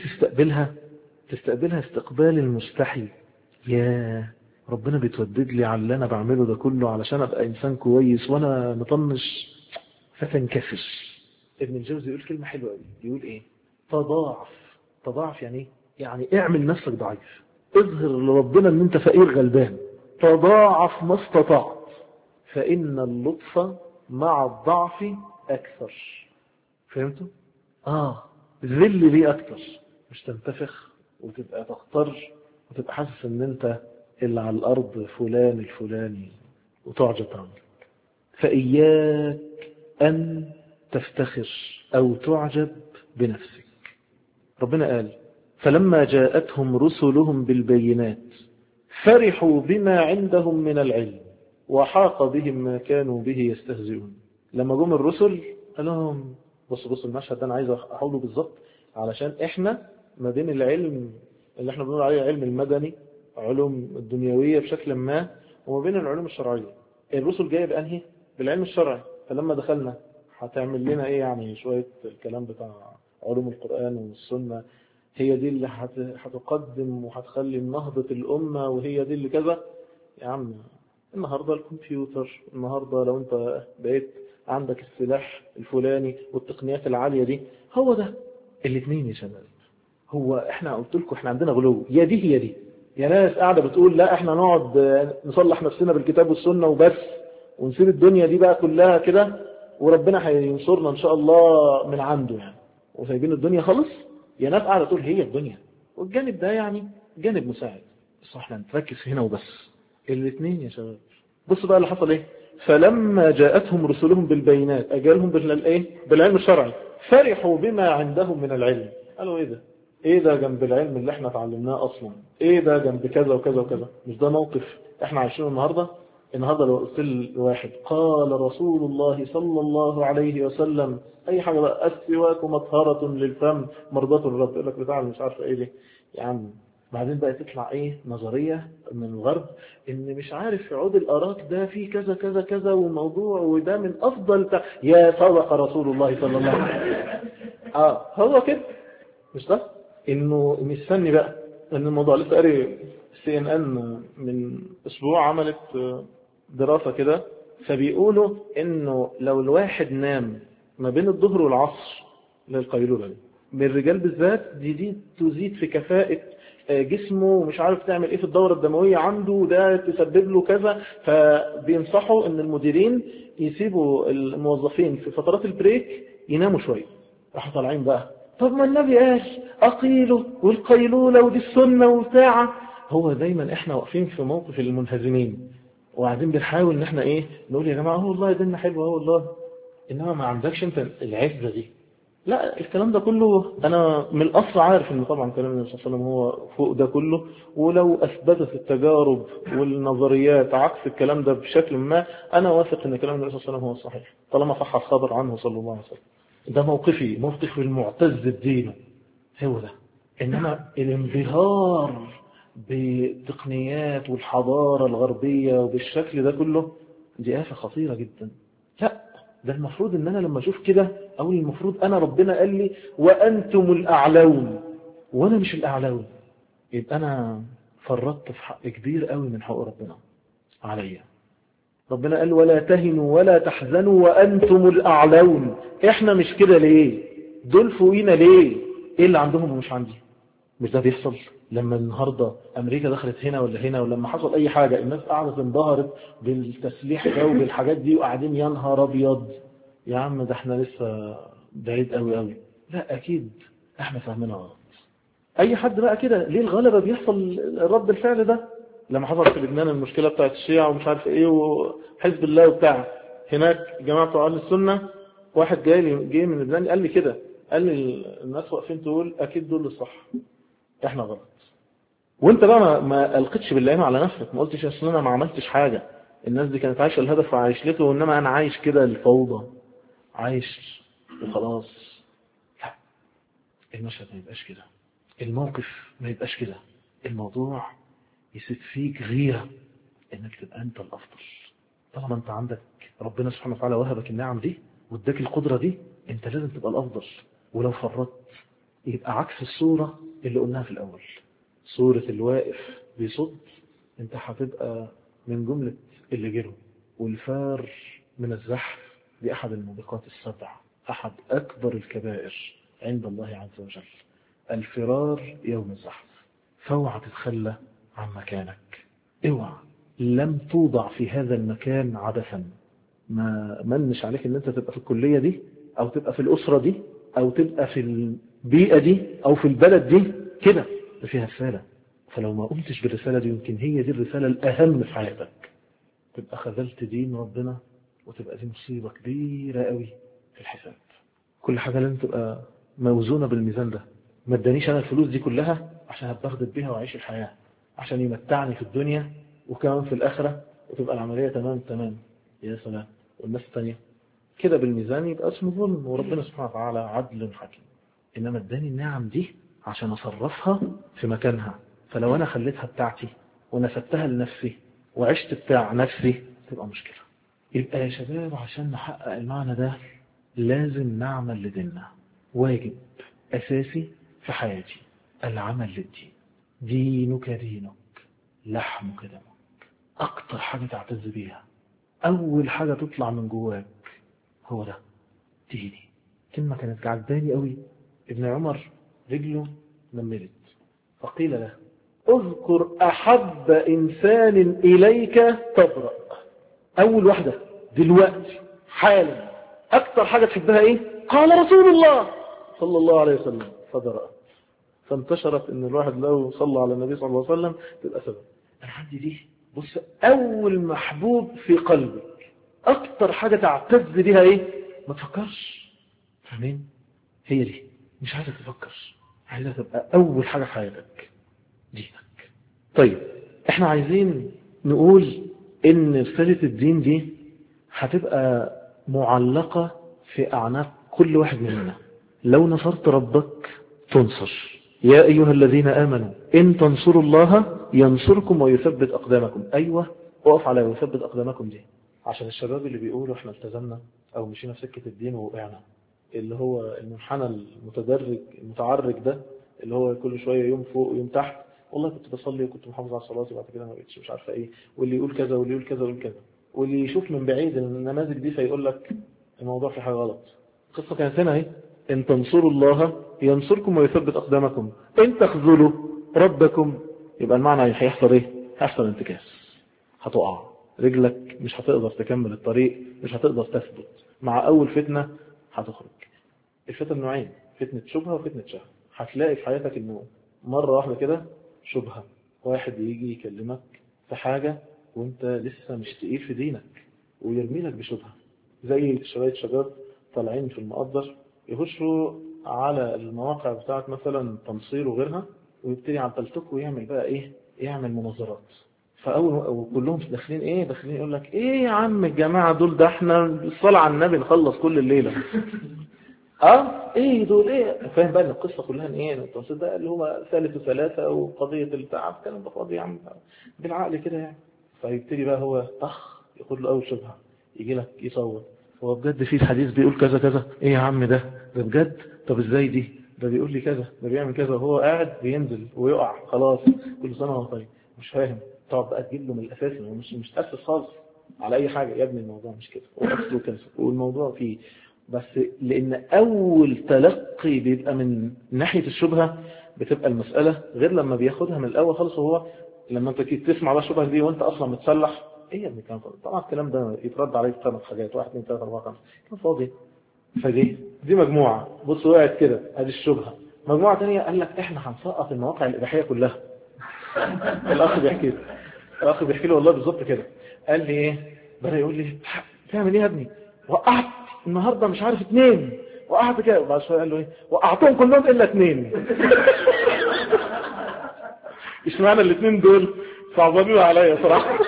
S1: تستقبلها استقبال المستحي. يا ربنا بيتودد لي على اللي انا بعمله ده كله علشان ابقى انسان كويس وانا مطنش، فتنكسر. ابن الجوزي يقول كلمة حلوة قوي، يقول ايه؟ تضاعف. تضاعف يعني ايه؟ يعني اعمل نفسك ضعيف، اظهر لربنا ان انت فقير غلبان. تضاعف ما استطعت فإن اللطف مع الضعف أكثر. فهمتوا؟ ذل لي أكثر، مش تنتفخ وتبقى تختار وتبقى حاسس ان انت اللي على الأرض فلان الفلاني وتعجب عنك. فإياك أن تفتخر أو تعجب بنفسك. ربنا قال فلما جاءتهم رسلهم بالبينات فرحوا بما عندهم من العلم وحاق بهم ما كانوا به يستهزئون. لما جم الرسل قال لهم بصوا المشهد ده أنا عايز أحوله بالظبط علشان إحنا ما بين العلم اللي إحنا بنقول عليه علم المدني علوم الدنيوية بشكل ما وما بين العلوم الشرعية. الرسل جاية بأنهي بالعلم الشرعي. فلما دخلنا هتعمل لنا إيه يعني شوية الكلام بتاع علوم القرآن والسنة هي دي اللي هتقدم وهتخلي نهضة الأمة وهي دي اللي كذا. يا عم النهاردة الكمبيوتر النهاردة لو انت بقيت عندك السلاح الفلاني والتقنيات العالية دي هو ده الاثنين يا شباب. هو احنا قلت لكم احنا عندنا غلو يا دي يا ناس قاعدة بتقول لا احنا نقعد نصلح نفسنا بالكتاب والسنة وبس ونسيب الدنيا دي بقى كلها كده وربنا هينصرنا ان شاء الله من عنده يعني وسايبين الدنيا خالص. يا ناس قاعدة تقول هي الدنيا والجانب ده يعني جانب مساعد بس احنا نتركز هنا وبس. الاثنين يا شباب. بص بقى اللي حصل ايه. فلما جاءتهم رسلهم بالبينات اجالهم بالعلم الشرعي فرحوا بما عندهم من العلم. قالوا ايه ده جنب العلم اللي احنا اتعلمناه اصلا ايه ده جنب كذا وكذا وكذا. مش ده موقف احنا عايشينه النهارده لو قلت لواحد قال رسول الله صلى الله عليه وسلم اي حاجه بقى السواك مطهره للفم مرضاه الرب يقول لك بتاع مش عارف ايه دي يا عم. بعدين بقى تطلع نظريه من الغرب ان مش عارف عود الاراك ده فيه كذا كذا كذا وموضوع وده من افضل يا صدق رسول الله صلى الله عليه وسلم. هو كده مش ده انه مستني بقى ان الموضوع لسه قاري CNN من اسبوع عملت دراسة كده فبيقولوا انه لو الواحد نام ما بين الظهر والعصر للقيلولة من الرجال بالذات دي تزيد في كفاءة جسمه ومش عارف تعمل ايه في الدورة الدموية عنده وده تسبب له كذا. فبينصحوا ان المديرين يسيبوا الموظفين في فترات البريك يناموا شوية. راحوا طالعين بقى طب ما النبي قال أقيله والقيلولة ودي السنة والساعة. هو دايما احنا واقفين في موقف المنهزمين وقاعدين بنحاول ان احنا نقول يا جماعة هو والله ديننا حلو هو والله انما ما عندكش انت العزة دي. لا الكلام ده كله انا من الاصل عارف ان طبعا كلام النبي صلى الله عليه وسلم هو فوق ده كله ولو اثبتت التجارب والنظريات عكس الكلام ده بشكل ما انا واثق ان كلام النبي صلى الله عليه وسلم هو الصحيح طالما صح الخبر عنه صلى الله عليه وسلم. ده موقف المعتز بدينه هو ده. إنما الانبهار بالتقنيات والحضارة الغربية وبالشكل ده كله دي آفة خطيرة جدا. لا ده المفروض إن أنا لما أشوف كده أو المفروض أنا ربنا قال لي وأنتم الأعلون وأنا مش الأعلون يبقى أنا فرطت في حق كبير قوي من حق ربنا عليا. ربنا قال ولا تهنوا ولا تحزنوا وأنتم الأعلون. إحنا مش كده ليه دول فوقينا ليه إيه اللي عندهم ومش عندي. مش ده بيحصل لما النهاردة أمريكا دخلت هنا ولا هنا ولما حصل أي حاجة الناس قاعدة انبهرت بالتسليح ده وبالحاجات دي وقاعدين يا نهار أبيض يا عم ده احنا لسه بعيد قوي قوي. لا أكيد احنا فاهمينها غلط. أي حد بقى كده ليه الغلبة بيحصل رد الفعل ده لما حصلت في لبنان المشكلة بتاعت الشيعة ومش عارف ايه وحزب الله وبتاع هناك جماعة أهل السنة. واحد جاي من لبنان قال لي كده قال لي الناس واقفين تقول أكيد دول الصح احنا غلط. وانت بقى ما ألقتش باللعين على نفسك ما قلتش اصل انا ما عملتش حاجة الناس دي كانت عايشة الهدف وعايش لته وانما انا عايش كده الفوضى عايش وخلاص. لا المشهد ما يبقاش كده الموقف ما يبقاش كده. الموضوع يسيب فيك غيرة انك تبقى انت الافضل. طالما انت عندك ربنا سبحانه وتعالى وهبك النعم دي واداك القدرة دي انت لازم تبقى الافضل. ولو فرطت يبقى عكس الصورة اللي قلناها في الاول صورة الواقف بيصد انت هتبقى من جملة اللي جروا. والفار من الزحف دي احد الموبقات السبع احد اكبر الكبائر عند الله عز وجل الفرار يوم الزحف. فاوعى تتخلى عن مكانك اوعى لم توضع في هذا المكان عبثا. ما منش عليك ان انت تبقى في الكلية دي او تبقى في الاسرة دي او تبقى في البيئة دي او في البلد دي كده فيها رسالة. فلو ما قمتش بالرسالة دي يمكن هي دي الرسالة الاهم في حياتك تبقى خذلت دين ربنا وتبقى دي مصيبة كبيرة قوي في الحساب. كل حاجة لازم تبقى موزونة بالميزان ده. ما ادانيش أنا الفلوس دي كلها عشان أتبغدد بيها وأعيش الحياة، عشان يمتعني في الدنيا وكمان في الآخرة، وتبقى العملية تمام تمام. يا سلام. والناس التانية كده بالميزان يبقى اسمه ظلم، وربنا سبحانه وتعالى عدل حكيم. إنما اداني النعم دي عشان أصرفها في مكانها، فلو أنا خليتها بتاعتي ونسبتها لنفسي وعشت بتاع نفسي تبقى مشكلة. يبقى يا شباب عشان نحقق المعنى ده لازم نعمل لديننا. واجب أساسي في حياتي العمل للدين. دينك دينك لحمك دمك. أكتر حاجة تعتز بيها، أول حاجة تطلع من جواك هو ده ديني. كلمة كانت عجباني قوي. ابن عمر رجله نملت فقيل له اذكر أحب إنسان إليك تبرأ. أول واحدة دلوقتي حالا أكتر حاجة تحبها إيه؟ قال رسول الله صلى الله عليه وسلم فبرأت. فانتشرت إن الواحد لو صلى على النبي صلى الله عليه وسلم تبقى سبب. أنا عندي دي. بص، أول محبوب في قلبك أكتر حاجة تعتز بها إيه؟ ما تفكرش. فاهمين؟ هي دي. مش عايزة تفكر، عايزة تبقى أول حاجة في حياتك دينك. طيب احنا عايزين نقول ان رسالة الدين دي هتبقى معلقة في أعناق كل واحد مننا. لو نصرت ربك تنصر. يا أيها الذين آمنوا إن تنصروا الله ينصركم ويثبت أقدامكم. أيوة، وقف على ويثبت أقدامكم دي عشان الشباب اللي بيقولوا احنا التزمنا أو مشينا في سكة الدين ووقعنا، اللي هو المنحنى المتدرج المتعرج ده، اللي هو كل شوية يوم فوق ويوم تحت. والله كنت بصلي وكنت محافظ على صلاتي وبعد كده ما بقتش مش عارفة ايه، واللي يقول كذا واللي يقول كذا واللي كذا، واللي يشوف من بعيد النماذج دي فيقول لك الموضوع في حاجة غلط. القصة كانت هنا اهي. ان تنصروا الله ينصركم ويثبت أقدامكم، ان تخذلوا ربكم يبقى المعنى هيحصل ايه؟ هيحصل انتكاس، هتقع رجلك، مش هتقدر تكمل الطريق، مش هتقدر تثبت. مع أول فتنة هتخرج. الفتن نوعين، فتنة شبهة وفتنة شهوة. هتلاقي في حياتك انه مرة واحدة كده شبهة، واحد يجي يكلمك في حاجة وانت لسه مش تقيل في دينك ويرمي لك بشبهة، زي شوية شباب طالعين في المقدر يخشوا على المواقع بتاعت مثلا تنصير وغيرها ويبتدي عن تلتك ويعمل بقى ايه، يعمل مناظرات. فأول كلهم داخلين ايه، داخلين يقول لك ايه يا عم الجماعة دول، ده احنا الصلاة على النبي نخلص كل الليلة. ايه دول ايه، فاهم بقى ان القصة كلها ايه، التنصير ده اللي هو ثالث وثلاثة وقضية التعب، الكلام ده فاضي يا عم بالعقل كده يعني. فيبتدي بقى هو يقول له اول شبهة، يجي لك يصور هو بجد في الحديث بيقول كذا كذا، ايه يا عم ده بجد، طب ازاي دي، ده بيقول لي كذا، ده بيعمل كذا، وهو قاعد بينزل ويقع خلاص كل سنة وهو طيب مش فاهم. تقعد بقى تجيب له من الاساس، مش تأسس خالص على اي حاجة. يا ابني الموضوع مش كده واصله كذا والموضوع فيه، بس لان اول تلقي بيبقى من ناحية الشبهة بتبقى المسألة غير لما بياخدها من الاول خالص. وهو لما انت تسمع بقى الشبهة دي وانت اصلا متسلح، ايه يا ابني كلام فاضي. طبعا الكلام ده يترد عليه بثلاث حاجات، 1 2 3 4 5 كلام فاضي. فدي مجموعة بص وقعت كده، ادي الشبهة. مجموعة تانية قال لك احنا هنسقط المواقع الاباحية كلها. الاخ بيحكي له والله بالظبط كده. قال لي ايه، بدأ يقول لي تعمل ايه يا ابني، وقعت النهاردة مش عارف 2، وقعت كده. وبعد شوية قال له ايه، وقعتهم كلهم الا 2. مش معنى ال2 دول صعبانين عليا صراحة.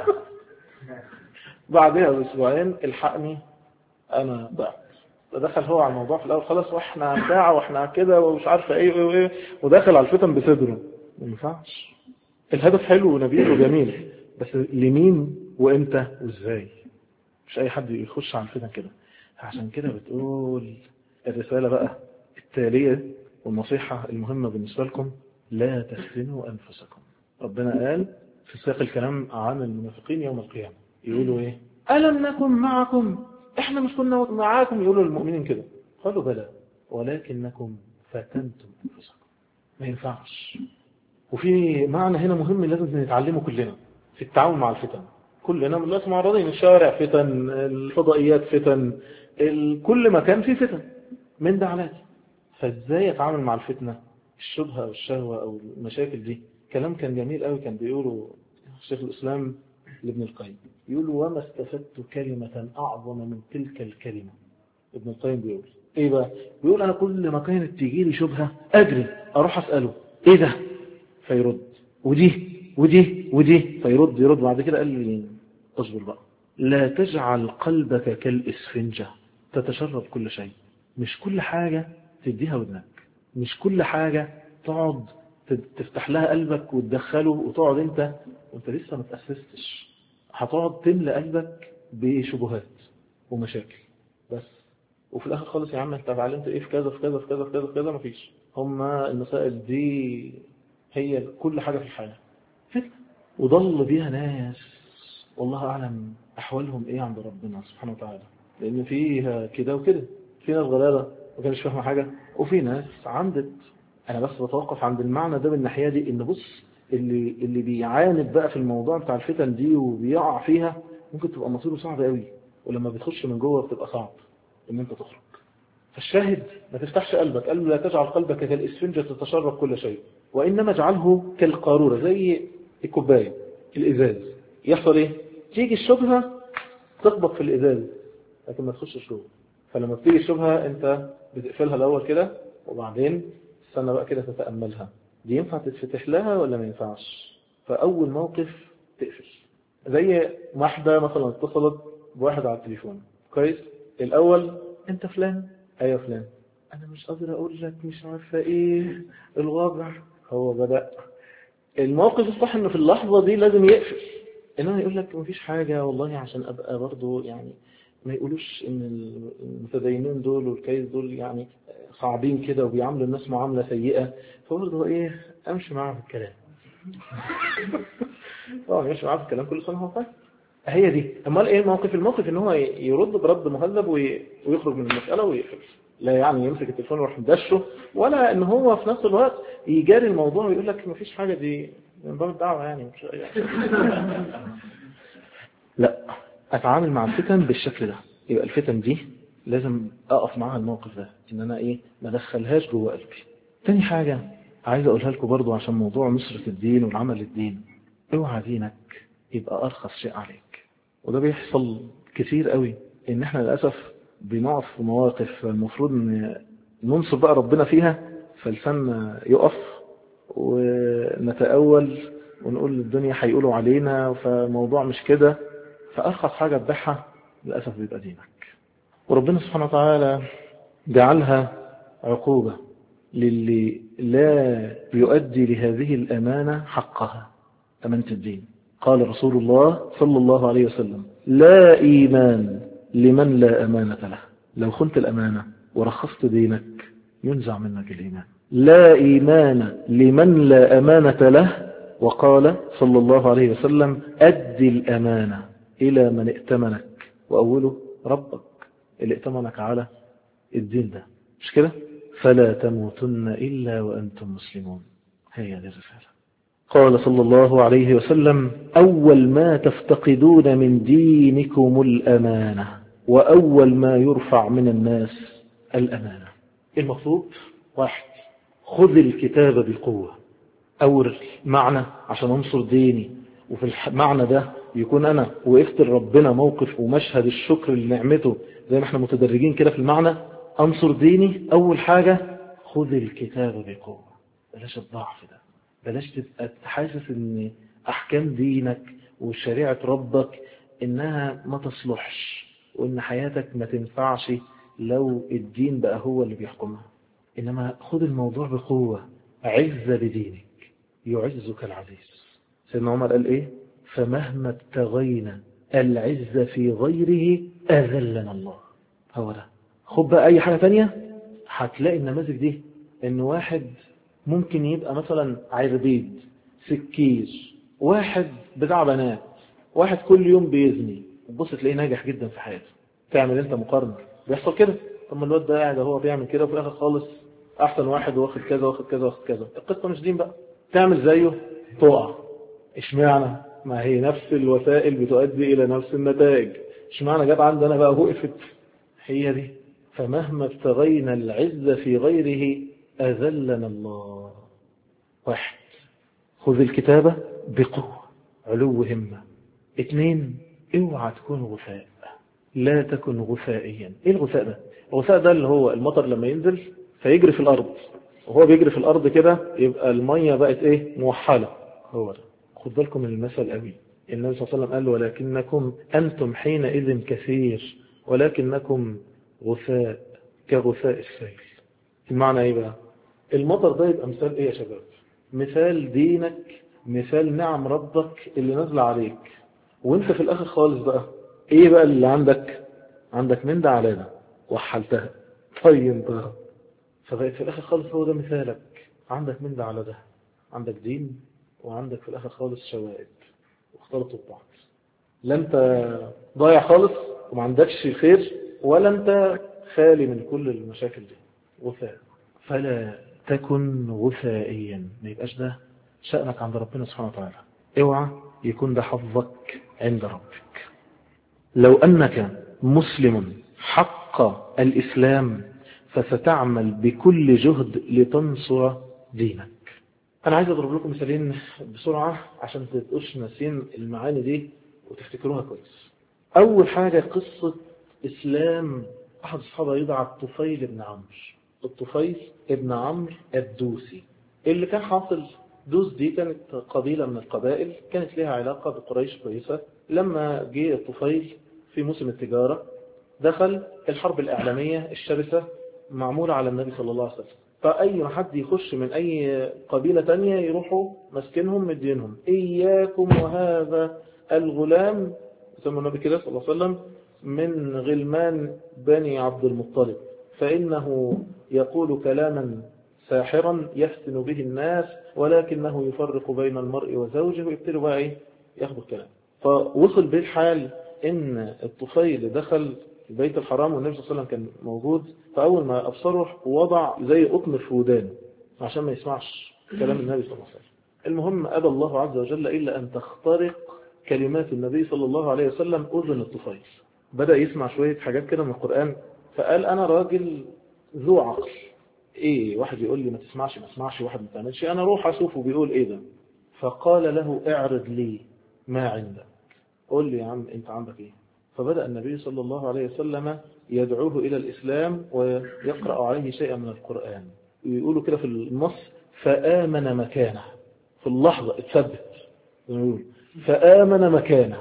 S1: بعدها باسبوعين الحقني انا ضعت. دخل هو على الموضوع في الاول خلاص، واحنا ساعة واحنا كده ومش عارفه ايه وايه، ودخل على الفتن بصدره. ما ينفعش. الهدف حلو ونبيل وجميل، بس لمين وامتى وازاي؟ مش اي حد يخش على الفتن كده. عشان كده بتقول الرسالة بقى التالية والنصيحة المهمة بالنسبة لكم، لا تفتنوا أنفسكم. ربنا قال في سياق الكلام عن المنافقين يوم القيامة يقولوا ايه، ألم نكن معكم، احنا مش كنا معاكم، يقولوا للمؤمنين كده. قالوا بلى ولكنكم فتنتم أنفسكم. ما ينفعش. وفي معنى هنا مهم لازم نتعلمه كلنا في التعامل مع الفتن. كلنا من الناس معرضين، الشوارع فتن، الفضائيات فتن، كل مكان فيه فتن من ده على ده. فازاي اتعامل مع الفتنة، الشبهة او الشهوة او المشاكل دي؟ كلام كان جميل قوي كان بيقوله شيخ الاسلام لابن القيم، يقول وما استفدت كلمة أعظم من تلك الكلمة. ابن القيم بيقول إيه بقى؟ بيقول أنا كل ما كانت تيجي لي شبهة أجري أروح أسأله إيه ده؟ فيرد ودي يرد بعد كده قال لي اصبر بقى، لا تجعل قلبك كالإسفنجة تتشرب كل شيء. مش كل حاجة تديها ودنك، مش كل حاجة تقعد تفتح لها قلبك وتدخله وتقعد انت وانت لسه ما تأسستش. هتقعد تملى قلبك بشبهات ومشاكل بس، وفي الاخر خالص يا عم انت اتعلمت ايه في كذا في كذا في كذا في كذا في كذا؟ مفيش. هما المسائل دي هي كل حاجة في الحياة فتنة، وضل بيها ناس والله أعلم أحوالهم إيه عند ربنا سبحانه وتعالى، لأن فيها كده وكده. في ناس غلابة ما كانش فاهمة حاجة، وفي ناس عندت. أنا بس بتوقف عند المعنى ده بالناحية دي، إن بص اللي بيعاند بقى في الموضوع بتاع الفتن دي وبيقع فيها ممكن تبقى مصيره صعب قوي، ولما بتخش من جوه بتبقى صعب إن أنت تخرج. فالشاهد ما تفتحش قلبك، قال لا تجعل قلبك كالإسفنجة تتشرب كل شيء، وإنما اجعله كالقارورة، زي الكوباية الإزاز. يحصل إيه؟ تيجي الشبهة تخبط في الإزاز لكن ما تخش جوه. فلما بتيجي الشبهة أنت بتقفلها الأول كده، وبعدين استنى بقى كده تتأملها، دي ينفع تتفتح لها ولا ما ينفعش؟ فأول موقف تقفل. زي واحدة مثلا اتصلت بواحد على التليفون، كويس؟ الأول أنت فلان؟ أيوة فلان. أنا مش قادر أقول لك مش عارفة إيه الوضع. هو بدأ الموقف الصح إنه في اللحظة دي لازم يقفل، إنه يقول لك مفيش حاجة والله عشان أبقى برضو يعني ما يقولوش إن المتدينين دول والكيس دول يعني صعبين كده وبيعاملوا الناس معاملة سيئة، فبرضو إيه أمشي معاه في الكلام. طبعا يمشي معاه في الكلام كل سنة هو طيب. هي دي. أمال إيه الموقف؟ الموقف إن هو يرد برد مهذب ويخرج من المسألة ويقفل، لا يعني يمسك التليفون ويروح مدشه، ولا إن هو في نفس الوقت يجاري الموضوع ويقول لك مفيش حاجة دي من باب الدعوة يعني مش لا، أتعامل مع الفتن بالشكل ده. يبقى الفتن دي لازم أقف معها الموقف ده، إن أنا إيه ما دخلهاش جوه قلبي. تاني حاجة عايز أقولها لكم برضو عشان موضوع نصرة الدين والعمل للدين، اوعى دينك يبقى أرخص شيء عليك. وده بيحصل كتير قوي، إن إحنا للأسف بنقف في مواقف المفروض إن ننصر بقى ربنا فيها، فلسان يقف ونتأول ونقول الدنيا هيقولوا علينا فموضوع مش كده، فأرخص حاجة تبيعها للأسف بيبقى دينك. وربنا سبحانه وتعالى جعلها عقوبة للي لا يؤدي لهذه الأمانة حقها، أمانة الدين. قال رسول الله صلى الله عليه وسلم لا إيمان لمن لا أمانة له. لو خنت الأمانة ورخصت دينك ينزع منك الإيمان. لا إيمان لمن لا أمانة له. وقال صلى الله عليه وسلم أدي الأمانة إلى من ائتمنك، وأوله ربك اللي ائتمنك على الدين ده، مش كده؟ فلا تموتن إلا وأنتم مسلمون. هي دي الرسالة. قال صلى الله عليه وسلم أول ما تفتقدون من دينكم الأمانة، وأول ما يرفع من الناس الأمانة. المطلوب واحد، خذ الكتاب بقوة. أول معنى عشان أنصر ديني، وفي المعنى ده يكون أنا وقفت لربنا موقف ومشهد الشكر لنعمته زي ما احنا متدرجين كده في المعنى، أنصر ديني. أول حاجة خذ الكتاب بقوة. بلاش الضعف ده، بلاش تبقى حاسس ان أحكام دينك وشريعة ربك إنها ما تصلحش، وإن حياتك ما تنفعش لو الدين بقى هو اللي بيحكمها. إنما خذ الموضوع بقوة. عز بدينك يعزك العزيز. سيدنا عمر قال إيه؟ فمهما ابتغينا العز في غيره أذلنا الله. هو ده. خد بقى أي حاجة تانية هتلاقي النماذج دي، إن واحد ممكن يبقى مثلا عربيد سكير، واحد بتاع بنات، واحد كل يوم بيزني، وبص تلاقيه ناجح جدا في حياته. تعمل انت مقارنة بيحصل كده؟ طب ما الواد ده قاعد هو بيعمل كده وفي الاخر خالص احسن واحد واخد كذا واخد كذا واخد كذا. القصة مش دين بقى، تعمل زيه تقع. اشمعنى؟ ما هي نفس الوسائل بتؤدي الى نفس النتائج. اشمعنى جاب عندنا بقى وقفت؟ هي دي. فمهما ابتغينا العز في غيره أذلنا الله. واحد، خذ الكتابة بقوة، علو همة. 2 اوعى تكون غثاء، لا تكن غثائيا. ايه الغثاء ده؟ الغثاء ده اللي هو المطر لما ينزل فيجري في الارض، وهو بيجري في الارض كده يبقى المية بقت ايه؟ موحلة. هو ده. خد بالكم من المثل قوي. النبي صلى الله عليه وسلم قال ولكنكم أنتم حينئذ كثير ولكنكم غثاء كغثاء السيل. المعنى ايه بقى؟ المطر ده يبقى مثال ايه يا شباب؟ مثال دينك، مثال نعم ربك اللي نزل عليك، وانت في الاخر خالص بقى ايه بقى اللي عندك من ده على ده وحلتها طيب بقى، فبقيت في الاخر خالص هو ده مثالك، عندك من ده على ده، عندك دين وعندك في الاخر خالص شوائب واختلطوا ببعض. لا انت ضايع خالص وما عندكش خير، ولا انت خالي من كل المشاكل دي. غثاء. فلا تكن غثائيا، ما يبقاش ده شأنك عند ربنا سبحانه وتعالى. اوعى يكون ده حظك عند ربك. لو أنك مسلم حق الإسلام فستعمل بكل جهد لتنصر دينك. أنا عايز أضرب لكم مثالين بسرعة عشان تبقوش ناسين المعاني دي وتفتكروها كويس. أول حاجة قصة إسلام أحد الصحابة يدعى الطفيل بن عمرو. الطفيل ابن عمرو الدوسي. اللي كان حاصل، دوس دي كانت قبيلة من القبائل كانت لها علاقة بقريش كويسة. لما جه الطفيل في موسم التجارة دخل الحرب الإعلامية الشرسة معمولة على النبي صلى الله عليه وسلم، فأي حد يخش من أي قبيلة تانية يروحوا مسكنهم مدينهم، إياكم وهذا الغلام سمى النبي كده صلى الله عليه وسلم من غلمان بني عبد المطلب، فإنه يقول كلاما ساحرا يفتن به الناس ولكنه يفرق بين المرء وزوجه، ويبتلوا بقى ايه؟ ياخدوا الكلام. فوصل به الحال ان الطفيل دخل البيت الحرام والنبي صلى الله عليه وسلم كان موجود، فأول ما أبصره وضع زي قطن في ودانه عشان ما يسمعش كلام النبي صلى الله عليه وسلم. المهم أبى الله عز وجل إلا أن تخترق كلمات النبي صلى الله عليه وسلم أذن الطفيل. بدأ يسمع شوية حاجات كده من القرآن، فقال أنا راجل ذو عقل، ايه واحد يقول لي ما تسمعش ما اسمعش، واحد ما تعملش، انا اروح اشوفه بيقول ايه ده. فقال له اعرض لي ما عندك، قول لي يا عم انت عندك ايه. فبدأ النبي صلى الله عليه وسلم يدعوه الى الاسلام ويقرأ عليه شيئا من القرآن. يقولوا كده في النص فآمن مكانه، في اللحظة اتثبت، فآمن مكانه،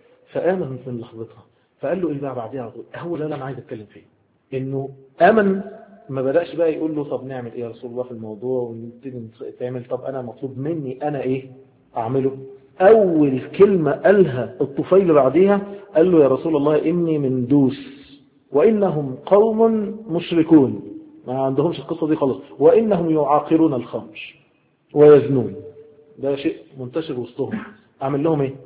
S1: فآمن من لحظتها. فقال له ايه بقى بعدها على طول؟ هو ده اللي انا عايز اتكلم فيه، انه امن. ما بدأش بقى يقول له طب نعمل ايه يا رسول الله في الموضوع ونبتدي تعمل، طب انا مطلوب مني انا ايه اعمله. اول كلمة قالها الطفيل بعديها قال له يا رسول الله اني من دوس وانهم قوم مشركون، ما عندهمش القصة دي خالص، وانهم يعاقرون الخمر ويزنون، ده شيء منتشر وسطهم، اعمل لهم ايه.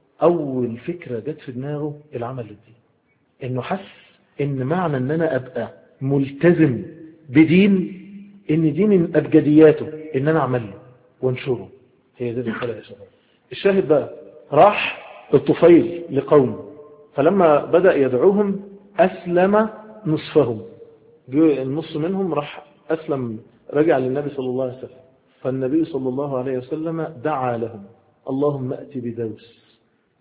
S1: اول فكرة جت في دماغه العمل دي، انه حس ان معنى ان انا ابقى ملتزم بدين ان دي من ابجدياته ان انا اعمله وانشره. هي دي الحالة يا شباب. الشاهد بقى راح الطفيل لقومه، فلما بدأ يدعوهم اسلم نصفهم، النص منهم راح اسلم، رجع للنبي صلى الله عليه وسلم. فالنبي صلى الله عليه وسلم دعا لهم اللهم ائت بدوس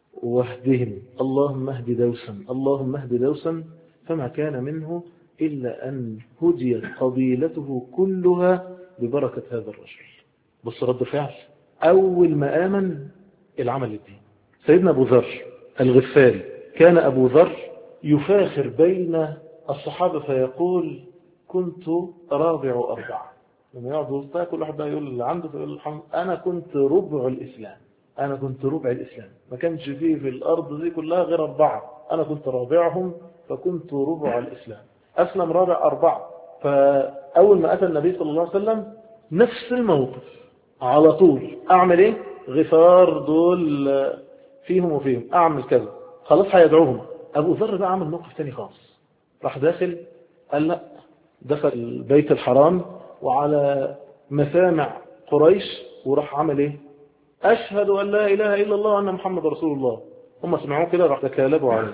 S1: واهدهم، اللهم اهد دوسا، اللهم اهد دوسا. فما كان منه إلا أن هديت قبيلته كلها ببركة هذا الرجل. بص رد فعل، أول ما آمن العمل الدين. سيدنا أبو ذر الغفاري، كان أبو ذر يفاخر بين الصحابة فيقول كنت رابع أربعة. لما يقعدوا وسطها كل واحد بقى يقول اللي عنده، فيقول الحمد أنا كنت ربع الإسلام، أنا كنت ربع الإسلام، ما كانش فيه في الأرض دي كلها غير 4، أنا كنت رابعهم فكنت ربع الإسلام. أسلم رابع 4. فأول ما أتى النبي صلى الله عليه وسلم نفس الموقف على طول، أعمل إيه؟ غفار دول فيهم وفيهم، أعمل كذا، خلاص هيدعوهم. أبو ذر بقى عمل موقف تاني خالص، راح داخل، قال لا، دخل البيت الحرام وعلى مسامع قريش وراح عمل إيه؟ أشهد أن لا إله إلا الله وأن محمد رسول الله. هم سمعوه كده راح تكالبوا عليه.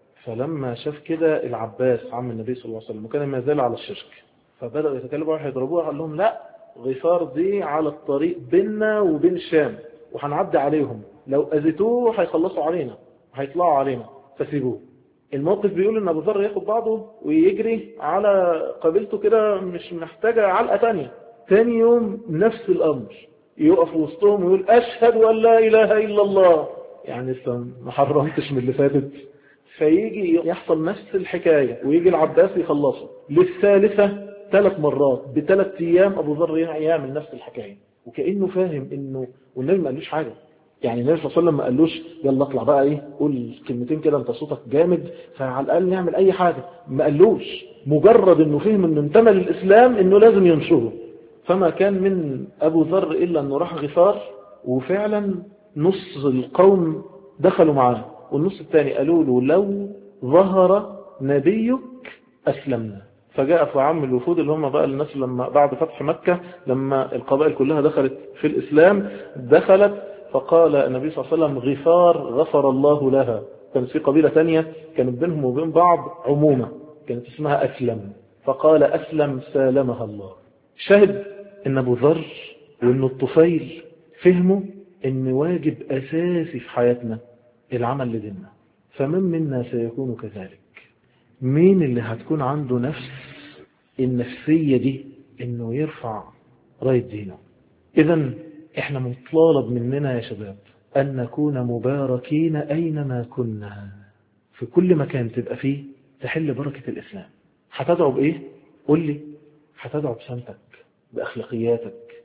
S1: فلما شاف كده العباس عم النبي صلى الله عليه وسلم وكان ما زال على الشرك، فبدأوا يتكلموا راح يضربوها، قال لهم لا، غفار دي على الطريق بيننا وبين الشام وهنعدي عليهم، لو أذيتوه هيخلصوا علينا، هيطلعوا علينا، فسيبوه. الموقف بيقول ان ابو ذر ياخد بعضه ويجري على قبيلته كده، مش محتاجة علقة تانية. تاني يوم نفس الامر، يقف وسطهم ويقول اشهد ان لا اله الا الله، يعني لسه ما حرمتش من اللي فاتت. فيجي يحصل نفس الحكاية ويجي العباس يخلصه للثالثة 3 مرات ب3 ايام، ابو ذر يعمل نفس الحكاية، وكأنه فاهم انه، والنبي ما قالوش حاجة. يعني النبي صلى الله عليه وسلم ما قالوش يلا اطلع بقى ايه قول كلمتين كده انت صوتك جامد فعلى الاقل نعمل اي حاجة، ما قالوش. مجرد انه فهم انه انتمى للاسلام انه لازم ينشره. فما كان من ابو ذر الا انه راح غفار، وفعلا نص القوم دخلوا معاه، والنص الثاني قالوا له لو ظهر نبيك اسلمنا. فجاء في عام الوفود اللي هم بقى الناس لما بعد فتح مكة، لما القبائل كلها دخلت في الإسلام، دخلت فقال النبي صلى الله عليه وسلم غفار غفر الله لها. كانت في قبيلة تانية كانت بينهم وبين بعض عمومة كانت اسمها أسلم، فقال أسلم سالمها الله. شاهد ان ابو ذر وان الطفيل فهموا ان واجب أساسي في حياتنا العمل لديننا. فمن منا سيكون كذلك؟ مين اللي هتكون عنده نفس النفسية دي انه يرفع راية دينه؟ اذا احنا مطالب مننا يا شباب ان نكون مباركين اينما كنا، في كل مكان تبقى فيه تحل بركة الاسلام. هتدعو بايه؟ قل لي. هتدعو بسمتك، باخلاقياتك،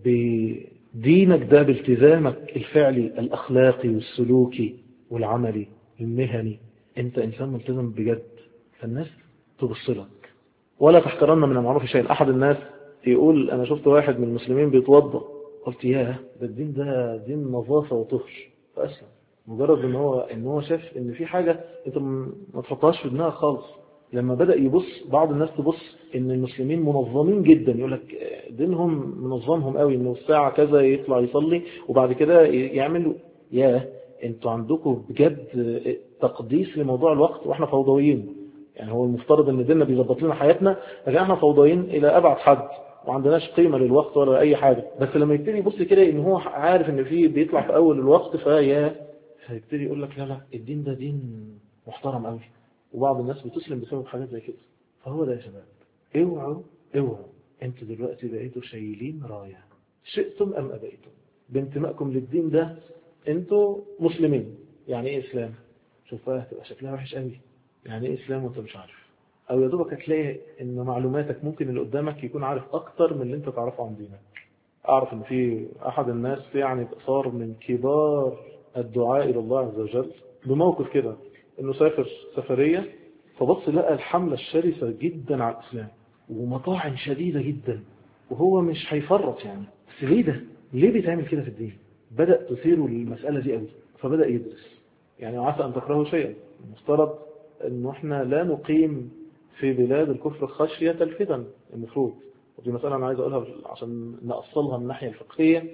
S1: بدينك ده، بالتزامك الفعلي الاخلاقي والسلوكي والعملي المهني. انت انسان ملتزم بجد، فالناس تبص لك. ولا تحقرن من المعروف شيئا. احد الناس يقول انا شفت واحد من المسلمين بيتوضا، قلت ياه ده الدين ده دين نظافه وطهر. فاسلم مجرد ان هو شاف ان في حاجه انت ما تحطهاش في دماغك خالص. لما بدا يبص بعض الناس تبص ان المسلمين منظمين جدا، يقول لك دينهم منظمهم قوي، انه الساعه كذا يطلع يصلي وبعد كده يعمل. ياه انتوا عندكم بجد تقديس لموضوع الوقت، واحنا فوضويين. يعني هو المفترض ان ديننا بيظبط لنا حياتنا، لكن احنا فوضويين الى ابعد حد، وما عندناش قيمه للوقت ولا اي حاجه. بس لما يبتدي يبص كده ان هو عارف ان في بيطلع في اول الوقت، فيبتدي يقول لك لا لا الدين ده دين محترم قوي. وبعض الناس بتسلم بسبب حاجات زي كده. فهو ده يا شباب، اوعوا اوعوا، انتوا دلوقتي بقيتوا شايلين رايه، شئتم ام ابيتم، بانتمائكم للدين ده. انتوا مسلمين. يعني ايه اسلام؟ شوفها هتبقى شكلها وحش قوي. يعني ايه اسلام وانت مش عارف؟ او يا دوبك هتلاقي ان معلوماتك ممكن اللي قدامك يكون عارف اكتر من اللي انت تعرفه عن دينك. اعرف ان في احد الناس يعني صار من كبار الدعاء الى الله عز وجل بموقف كده، انه سافر سفرية فبص لقى الحملة الشرسة جدا على الاسلام ومطاعن شديدة جدا، وهو مش هيفرط يعني. بس ليه ده؟ ليه بيتعمل كده في الدين؟ بدأ تثيره المسألة دي قوي، فبدأ يدرس. يعني عسى أن تكرهوا شيئا، المفترض أنه إحنا لا نقيم في بلاد الكفر خشية الفتن المفروض. ودي مسألة أنا عايز أقولها عشان نأصلها من الناحية الفقهية.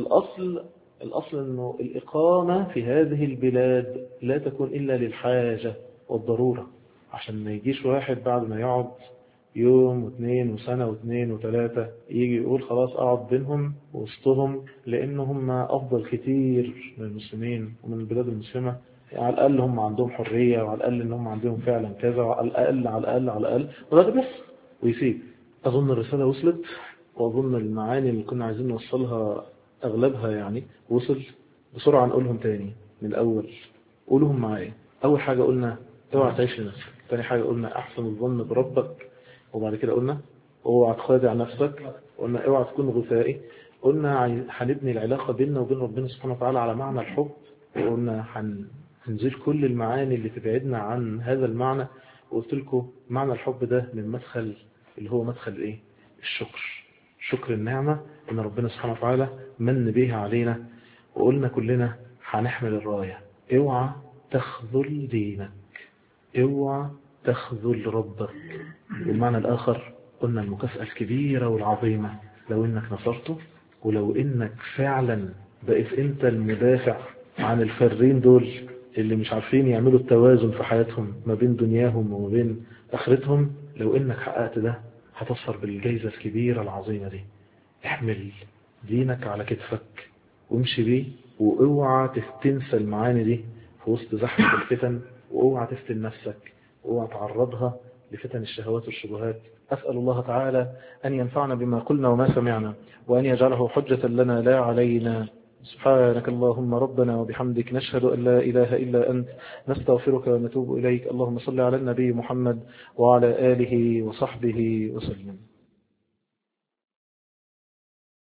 S1: الأصل أنه الإقامة في هذه البلاد لا تكون إلا للحاجة والضرورة، عشان ما يجيش واحد بعد ما يقعد يوم واثنين وسنة واثنين وثلاثة يجي يقول خلاص أقعد بينهم وسطهم، لأنهم أفضل كتير من المسلمين ومن البلاد المسلمة. يعني على الأقل هم عندهم حرية، وعلى الأقل إنهم عندهم فعلا كذا، وعلى الأقل على الأقل على الأقل، وده بس ويسيب. أظن الرسالة وصلت، وأظن المعاني اللي كنا عايزين نوصلها أغلبها يعني وصل. بسرعة نقولهم تاني من الأول، قولهم معايا. أول حاجة قلنا اوعى تعيش لنفسك. تاني حاجة قلنا أحسن الظن بربك. وبعد كده قلنا اوعى تخادع نفسك. قلنا اوعى تكون غثائي. قلنا هنبني العلاقة بيننا وبين ربنا سبحانه وتعالى على معنى الحب. وقلنا هنزيل كل المعاني اللي تبعدنا عن هذا المعنى. وقلت لكم معنى الحب ده من مدخل اللي هو مدخل ايه؟ الشكر. شكر النعمة ان ربنا سبحانه وتعالى من بيها علينا. وقلنا كلنا هنحمل الراية، اوعى تخذل دينك، اوعى تخذل ربك. والمعنى الآخر قلنا المكافأة الكبيرة والعظيمة لو انك نصرته، ولو انك فعلا بقيت انت المدافع عن الفرين دول اللي مش عارفين يعملوا التوازن في حياتهم ما بين دنياهم وما بين آخرتهم. لو انك حققت ده هتصفر بالجائزة الكبيرة العظيمة دي. احمل دينك على كتفك وامشي بيه، واوعى تنسى المعاني دي في وسط زحمة الفتن، واوعى تفتن نفسك، واوعى تعرضها لفتن الشهوات والشبهات. أسأل الله تعالى أن ينفعنا بما قلنا وما سمعنا، وأن يجعله حجة لنا لا علينا. سبحانك اللهم ربنا وبحمدك، نشهد أن لا إله إلا أنت، نستغفرك ونتوب إليك. اللهم صل على النبي محمد وعلى آله وصحبه وسلم.